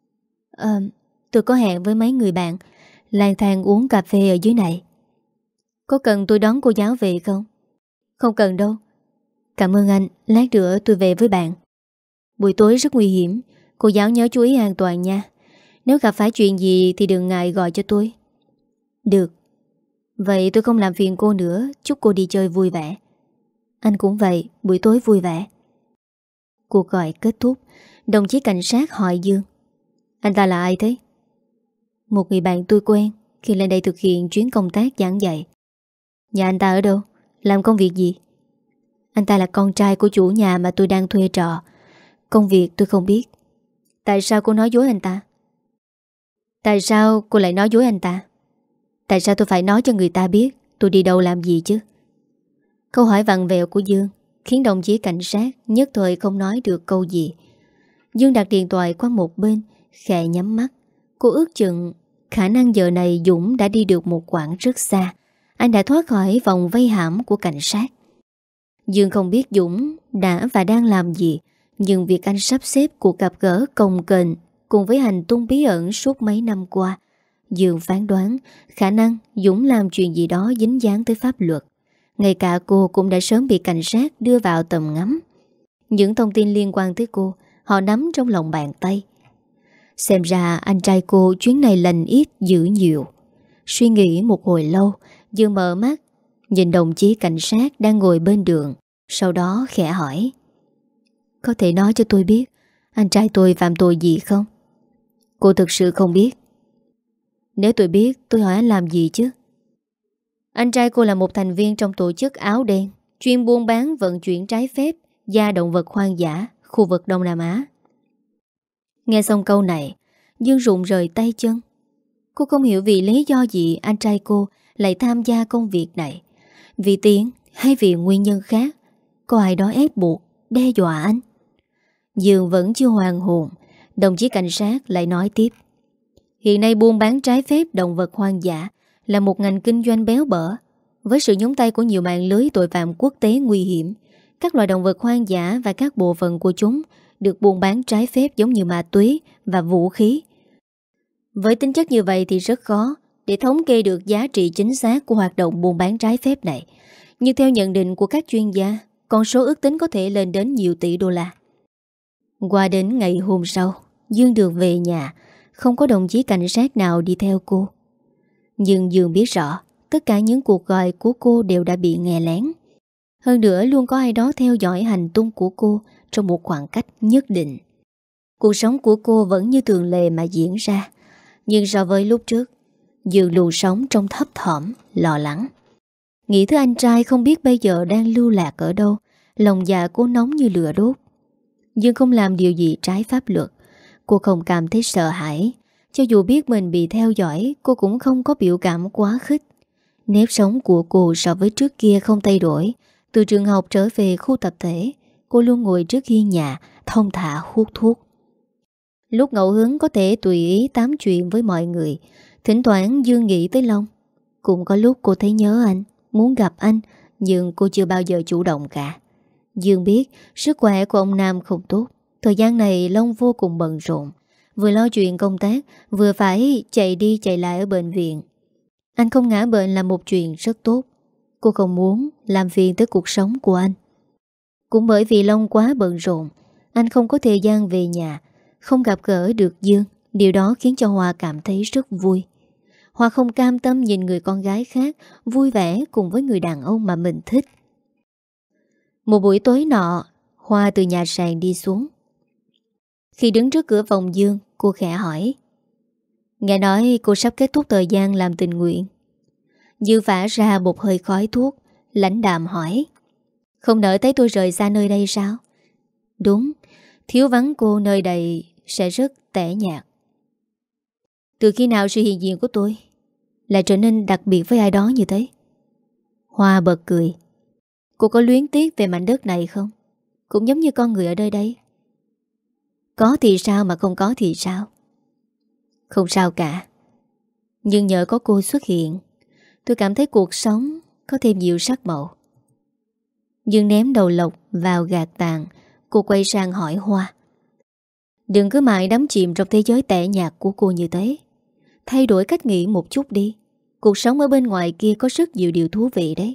Tôi có hẹn với mấy người bạn lang thang uống cà phê ở dưới này. Có cần tôi đón cô giáo về không? Không cần đâu. Cảm ơn anh, lát nữa tôi về với bạn. Buổi tối rất nguy hiểm, cô giáo nhớ chú ý an toàn nha. Nếu gặp phải chuyện gì thì đừng ngại gọi cho tôi. Được. Vậy tôi không làm phiền cô nữa. Chúc cô đi chơi vui vẻ. Anh cũng vậy, buổi tối vui vẻ. Cuộc gọi kết thúc. Đồng chí cảnh sát hỏi Dương. Anh ta là ai thế? Một người bạn tôi quen khi lên đây thực hiện chuyến công tác giảng dạy. Nhà anh ta ở đâu? Làm công việc gì? Anh ta là con trai của chủ nhà mà tôi đang thuê trọ. Công việc tôi không biết. Tại sao cô nói dối anh ta? Tại sao cô lại nói dối anh ta? Tại sao tôi phải nói cho người ta biết tôi đi đâu làm gì chứ? Câu hỏi vặn vẹo của Dương khiến đồng chí cảnh sát nhất thời không nói được câu gì. Dương đặt điện thoại qua một bên, khẽ nhắm mắt. Cô ước chừng khả năng giờ này Dũng đã đi được một quãng rất xa. Anh đã thoát khỏi vòng vây hãm của cảnh sát. Dương không biết Dũng đã và đang làm gì, nhưng việc anh sắp xếp cuộc gặp gỡ cồng kềnh cùng với hành tung bí ẩn suốt mấy năm qua, Dương phán đoán khả năng Dũng làm chuyện gì đó dính dáng tới pháp luật. Ngay cả cô cũng đã sớm bị cảnh sát đưa vào tầm ngắm. Những thông tin liên quan tới cô họ nắm trong lòng bàn tay. Xem ra anh trai cô chuyến này lành ít dữ nhiều. Suy nghĩ một hồi lâu, Dương mở mắt nhìn đồng chí cảnh sát đang ngồi bên đường. Sau đó khẽ hỏi. Có thể nói cho tôi biết anh trai tôi phạm tội gì không? Cô thực sự không biết. Nếu tôi biết tôi hỏi anh làm gì chứ? Anh trai cô là một thành viên trong tổ chức áo đen chuyên buôn bán vận chuyển trái phép da động vật hoang dã khu vực Đông Nam Á. Nghe xong câu này, Dương rụng rời tay chân. Cô không hiểu vì lý do gì anh trai cô lại tham gia công việc này. Vì tiền hay vì nguyên nhân khác? Có ai đó ép buộc, đe dọa anh? Dương vẫn chưa hoàn hồn. Đồng chí cảnh sát lại nói tiếp. Hiện nay buôn bán trái phép động vật hoang dã là một ngành kinh doanh béo bở. Với sự nhúng tay của nhiều mạng lưới tội phạm quốc tế nguy hiểm, các loài động vật hoang dã và các bộ phận của chúng được buôn bán trái phép giống như ma túy và vũ khí. Với tính chất như vậy thì rất khó để thống kê được giá trị chính xác của hoạt động buôn bán trái phép này. Nhưng theo nhận định của các chuyên gia, con số ước tính có thể lên đến nhiều tỷ đô la. Qua đến ngày hôm sau, Dương được về nhà, không có đồng chí cảnh sát nào đi theo cô. Nhưng Dương biết rõ, tất cả những cuộc gọi của cô đều đã bị nghe lén. Hơn nữa luôn có ai đó theo dõi hành tung của cô trong một khoảng cách nhất định. Cuộc sống của cô vẫn như thường lệ mà diễn ra. Nhưng so với lúc trước, Dương luôn sống trong thấp thỏm, lo lắng. Nghĩ tới anh trai không biết bây giờ đang lưu lạc ở đâu, lòng dạ cô nóng như lửa đốt. Dương không làm điều gì trái pháp luật. Cô không cảm thấy sợ hãi. Cho dù biết mình bị theo dõi, cô cũng không có biểu cảm quá khích. Nếp sống của cô so với trước kia không thay đổi. Từ trường học trở về khu tập thể, cô luôn ngồi trước hiên nhà, thong thả hút thuốc. Lúc ngẫu hứng có thể tùy ý tám chuyện với mọi người. Thỉnh thoảng Dương nghĩ tới Long. Cũng có lúc cô thấy nhớ anh, muốn gặp anh, nhưng cô chưa bao giờ chủ động cả. Dương biết sức khỏe của ông Nam không tốt. Thời gian này Long vô cùng bận rộn, vừa lo chuyện công tác, vừa phải chạy đi chạy lại ở bệnh viện. Anh không ngã bệnh là một chuyện rất tốt. Cô không muốn làm phiền tới cuộc sống của anh. Cũng bởi vì Long quá bận rộn, anh không có thời gian về nhà, không gặp gỡ được Dương. Điều đó khiến cho Hoa cảm thấy rất vui. Hoa không cam tâm nhìn người con gái khác vui vẻ cùng với người đàn ông mà mình thích. Một buổi tối nọ, Hoa từ nhà sàn đi xuống. Khi đứng trước cửa phòng Dương, cô khẽ hỏi: nghe nói cô sắp kết thúc thời gian làm tình nguyện. Dương phả ra một hơi khói thuốc, lãnh đạm hỏi: không nỡ thấy tôi rời xa nơi đây sao? Đúng, thiếu vắng cô nơi đây sẽ rất tẻ nhạt. Từ khi nào sự hiện diện của tôi lại trở nên đặc biệt với ai đó như thế? Hoa bật cười. Cô có luyến tiếc về mảnh đất này không? Cũng giống như con người ở nơi đây. Có thì sao mà không có thì sao? Không sao cả. Nhưng nhờ có cô xuất hiện, tôi cảm thấy cuộc sống có thêm nhiều sắc màu. Dương ném đầu lộc vào gạt tàn. Cô quay sang hỏi Hoa: đừng cứ mãi đắm chìm trong thế giới tẻ nhạt của cô như thế. Thay đổi cách nghĩ một chút đi. Cuộc sống ở bên ngoài kia có rất nhiều điều thú vị đấy.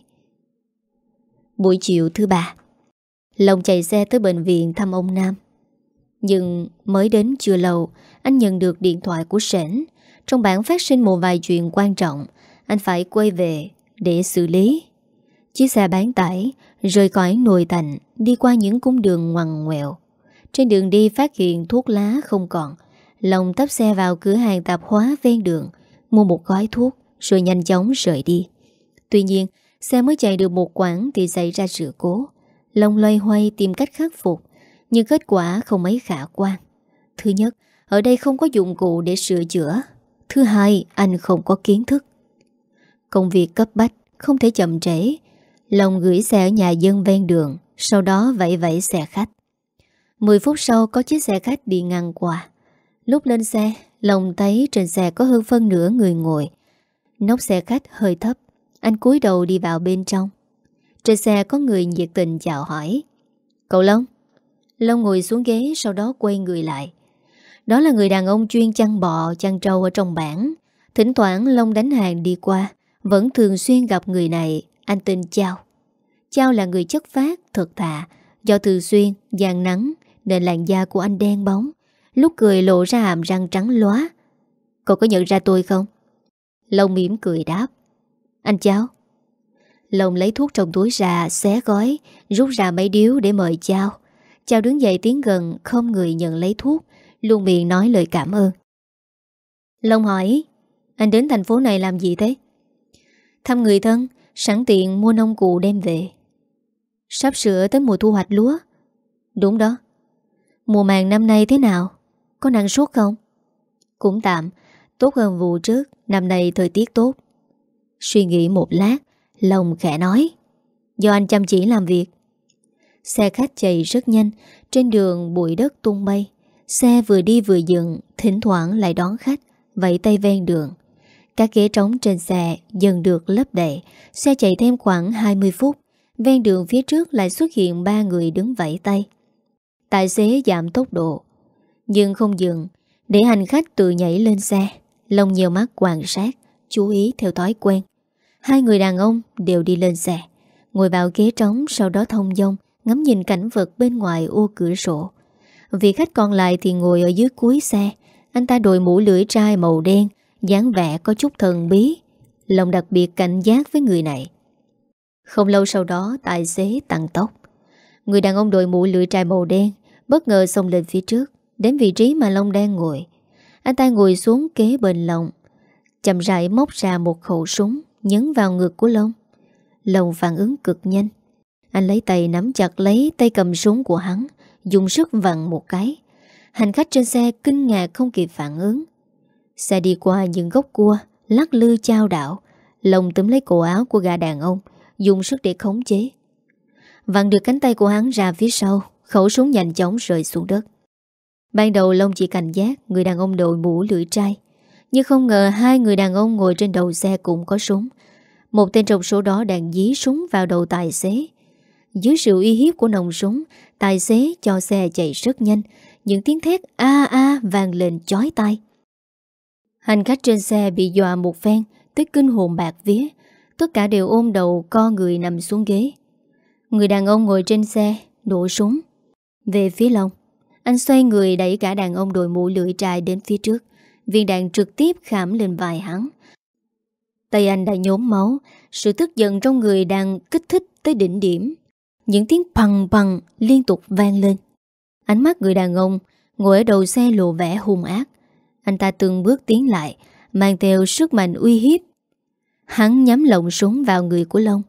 Buổi chiều thứ ba, Long chạy xe tới bệnh viện thăm ông Nam. Nhưng mới đến chưa lâu, anh nhận được điện thoại của Sển. Trong bản phát sinh một vài chuyện quan trọng, anh phải quay về để xử lý. Chiếc xe bán tải rời khỏi nội thành, đi qua những cung đường ngoằn ngoèo. Trên đường đi phát hiện thuốc lá không còn. Long tấp xe vào cửa hàng tạp hóa ven đường, mua một gói thuốc rồi nhanh chóng rời đi. Tuy nhiên, xe mới chạy được một quãng thì xảy ra sự cố. Long loay hoay tìm cách khắc phục, nhưng kết quả không mấy khả quan. Thứ nhất, ở đây không có dụng cụ để sửa chữa. Thứ hai, anh không có kiến thức. Công việc cấp bách, không thể chậm trễ. Long gửi xe ở nhà dân ven đường, sau đó vẫy vẫy xe khách. 10 phút sau có chiếc xe khách đi ngang qua. Lúc lên xe, Long thấy trên xe có hơn phân nửa người ngồi. Nóc xe khách hơi thấp. Anh cúi đầu đi vào bên trong. Trên xe có người nhiệt tình chào hỏi: cậu Long. Long ngồi xuống ghế, sau đó quay người lại. Đó là người đàn ông chuyên chăn bò, chăn trâu ở trong bản. Thỉnh thoảng Long đánh hàng đi qua, vẫn thường xuyên gặp người này. Anh tên Chao. Chao là người chất phác, thật thà. Do thường xuyên dàn nắng nên làn da của anh đen bóng, lúc cười lộ ra hàm răng trắng lóa. Cậu có nhận ra tôi không? Long mỉm cười đáp: anh Chao. Long lấy thuốc trong túi ra, xé gói, rút ra mấy điếu để mời Chao. Chao đứng dậy tiến gần, không người nhận lấy thuốc, luôn miệng nói lời cảm ơn. Long hỏi: anh đến thành phố này làm gì thế? Thăm người thân, sẵn tiện mua nông cụ đem về. Sắp sửa tới mùa thu hoạch lúa. Đúng đó. Mùa màng năm nay thế nào? Có năng suất không? Cũng tạm, tốt hơn vụ trước. Năm nay thời tiết tốt. Suy nghĩ một lát, Long khẽ nói: do anh chăm chỉ làm việc. Xe khách chạy rất nhanh. Trên đường bụi đất tung bay. Xe vừa đi vừa dừng, thỉnh thoảng lại đón khách, vẫy tay ven đường. Các ghế trống trên xe dần được lấp đầy. Xe chạy thêm khoảng 20 phút Ven đường phía trước lại xuất hiện 3 người đứng vẫy tay. Tài xế giảm tốc độ nhưng không dừng, để hành khách tự nhảy lên xe. Long nhiều mắt quan sát, chú ý theo thói quen. 2 người đàn ông đều đi lên xe, ngồi vào ghế trống, sau đó thông dong ngắm nhìn cảnh vật bên ngoài ô cửa sổ. Vị khách còn lại thì ngồi ở dưới cuối xe. Anh ta đội mũ lưỡi trai màu đen, dáng vẻ có chút thần bí. Long đặc biệt cảnh giác với người này. Không lâu sau đó, tài xế tăng tốc. Người đàn ông đội mũ lưỡi trai màu đen bất ngờ xông lên phía trước, đến vị trí mà Long đang ngồi. Anh ta ngồi xuống kế bên Long, chậm rãi móc ra một khẩu súng, nhấn vào ngực của Long. Long phản ứng cực nhanh. Anh lấy tay nắm chặt lấy tay cầm súng của hắn, dùng sức vặn một cái. Hành khách trên xe kinh ngạc không kịp phản ứng. Xe đi qua những gốc cua, lắc lư chao đảo. Long túm lấy cổ áo của gã đàn ông, dùng sức để khống chế. Vặn được cánh tay của hắn ra phía sau, khẩu súng nhanh chóng rơi xuống đất. Ban đầu Long chỉ cảnh giác người đàn ông đội mũ lưỡi trai, nhưng không ngờ 2 người đàn ông ngồi trên đầu xe cũng có súng. Một tên trong số đó đang dí súng vào đầu tài xế. Dưới sự uy hiếp của nòng súng, tài xế cho xe chạy rất nhanh. Những tiếng thét a a vang lên chói tai. Hành khách trên xe bị dọa một phen tới kinh hồn bạt vía. Tất cả đều ôm đầu co người nằm xuống ghế. Người đàn ông ngồi trên xe nổ súng về phía Long. Anh xoay người đẩy cả đàn ông đội mũ lưỡi trai đến phía trước. Viên đạn trực tiếp khảm lên vai hắn. Tay anh đã nhốm máu. Sự tức giận trong người đang kích thích tới đỉnh điểm. Những tiếng pằng pằng liên tục vang lên. Ánh mắt người đàn ông ngồi ở đầu xe lộ vẻ hung ác. Anh ta từng bước tiến lại, mang theo sức mạnh uy hiếp. Hắn nhắm lồng súng vào người của Long.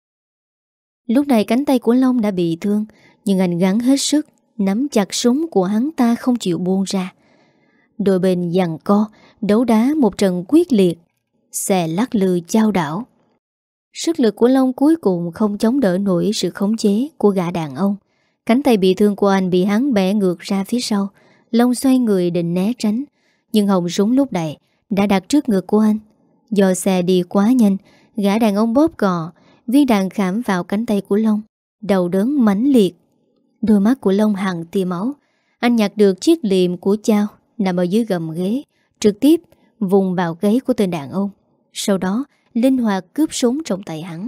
Lúc này cánh tay của Long đã bị thương, nhưng anh gắng hết sức nắm chặt súng của hắn ta không chịu buông ra. Đôi bên giằng co, đấu đá một trận quyết liệt. Xe lắc lư chao đảo. Sức lực của Long cuối cùng không chống đỡ nổi sự khống chế của gã đàn ông. Cánh tay bị thương của anh bị hắn bẻ ngược ra phía sau. Long xoay người định né tránh, nhưng họng súng lúc này đã đặt trước ngực của anh. Do xe đi quá nhanh, gã đàn ông bóp cò, viên đạn khảm vào cánh tay của Long. Đầu đớn mãnh liệt. Đôi mắt của Long hằn tia máu. Anh nhặt được chiếc liềm của Chao nằm ở dưới gầm ghế, trực tiếp vùng vào gáy của tên đàn ông. Sau đó linh hoạt cướp súng trong tay hắn.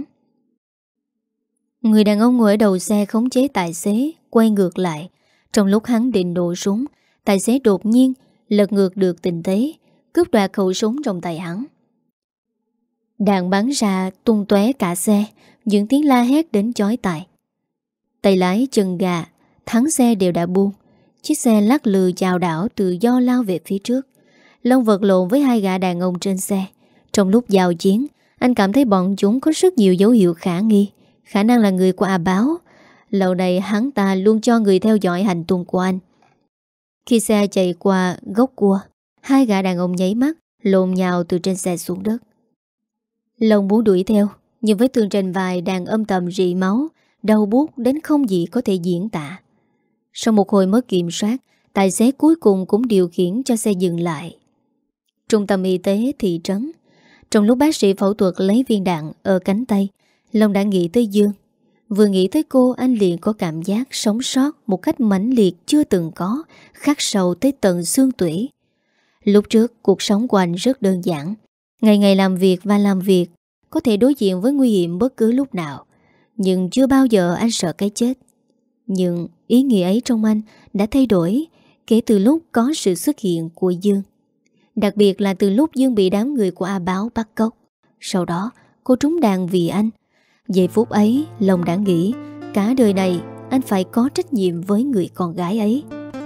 Người đàn ông ngồi ở đầu xe khống chế tài xế quay ngược lại. Trong lúc hắn định nổ súng, tài xế đột nhiên lật ngược được tình thế, cướp đoạt khẩu súng trong tay hắn. Đạn bắn ra tung tóe cả xe, những tiếng la hét đến chói tai. Tay lái chân gà, thắng xe đều đã buông. Chiếc xe lắc lư chao đảo tự do lao về phía trước. Long vật lộn với 2 gã đàn ông trên xe. Trong lúc giao chiến, anh cảm thấy bọn chúng có rất nhiều dấu hiệu khả nghi. Khả năng là người của A Báo. Lâu nay hắn ta luôn cho người theo dõi hành tung của anh. Khi xe chạy qua gốc cua, 2 gã đàn ông nháy mắt lộn nhào từ trên xe xuống đất. Long muốn đuổi theo, nhưng với thương trên vai đang âm thầm rỉ máu, đau buốt đến không gì có thể diễn tả. Sau một hồi mất kiểm soát, tài xế cuối cùng cũng điều khiển cho xe dừng lại. Trung tâm y tế thị trấn. Trong lúc bác sĩ phẫu thuật lấy viên đạn ở cánh tay, Long đã nghĩ tới Dương. Vừa nghĩ tới cô, anh liền có cảm giác sống sót một cách mãnh liệt chưa từng có, khắc sâu tới tận xương tủy. Lúc trước, cuộc sống của anh rất đơn giản. Ngày ngày làm việc và làm việc, có thể đối diện với nguy hiểm bất cứ lúc nào. Nhưng chưa bao giờ anh sợ cái chết. Nhưng ý nghĩa ấy trong anh đã thay đổi kể từ lúc có sự xuất hiện của Dương. Đặc biệt là từ lúc Dương bị đám người của A Báo bắt cóc. Sau đó cô trúng đạn vì anh. Giây phút ấy Long đã nghĩ cả đời này anh phải có trách nhiệm với người con gái ấy.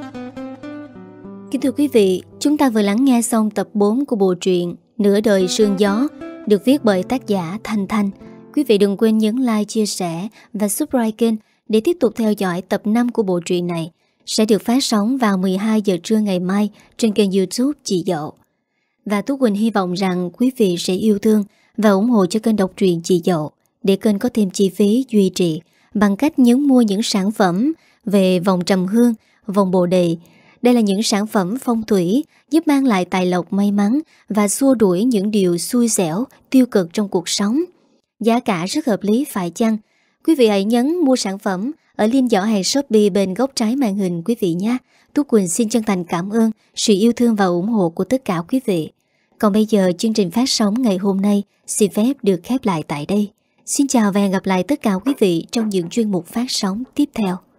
Kính thưa quý vị, chúng ta vừa lắng nghe xong tập 4 của bộ truyện Nửa đời sương gió, được viết bởi tác giả Thanh Thanh. Quý vị đừng quên nhấn like, chia sẻ và subscribe kênh để tiếp tục theo dõi tập 5 của bộ truyện này, sẽ được phát sóng vào 12 giờ trưa ngày mai trên kênh YouTube Chị Dậu. Và Tú Quỳnh hy vọng rằng quý vị sẽ yêu thương và ủng hộ cho kênh đọc truyện Chị Dậu để kênh có thêm chi phí duy trì bằng cách nhấn mua những sản phẩm về vòng trầm hương, vòng bồ đề. Đây là những sản phẩm phong thủy giúp mang lại tài lộc may mắn và xua đuổi những điều xui xẻo, tiêu cực trong cuộc sống. Giá cả rất hợp lý phải chăng? Quý vị hãy nhấn mua sản phẩm ở link giỏ hàng Shopee bên góc trái màn hình quý vị nhé. Tú Quỳnh xin chân thành cảm ơn sự yêu thương và ủng hộ của tất cả quý vị. Còn bây giờ chương trình phát sóng ngày hôm nay xin phép được khép lại tại đây. Xin chào và hẹn gặp lại tất cả quý vị trong những chuyên mục phát sóng tiếp theo.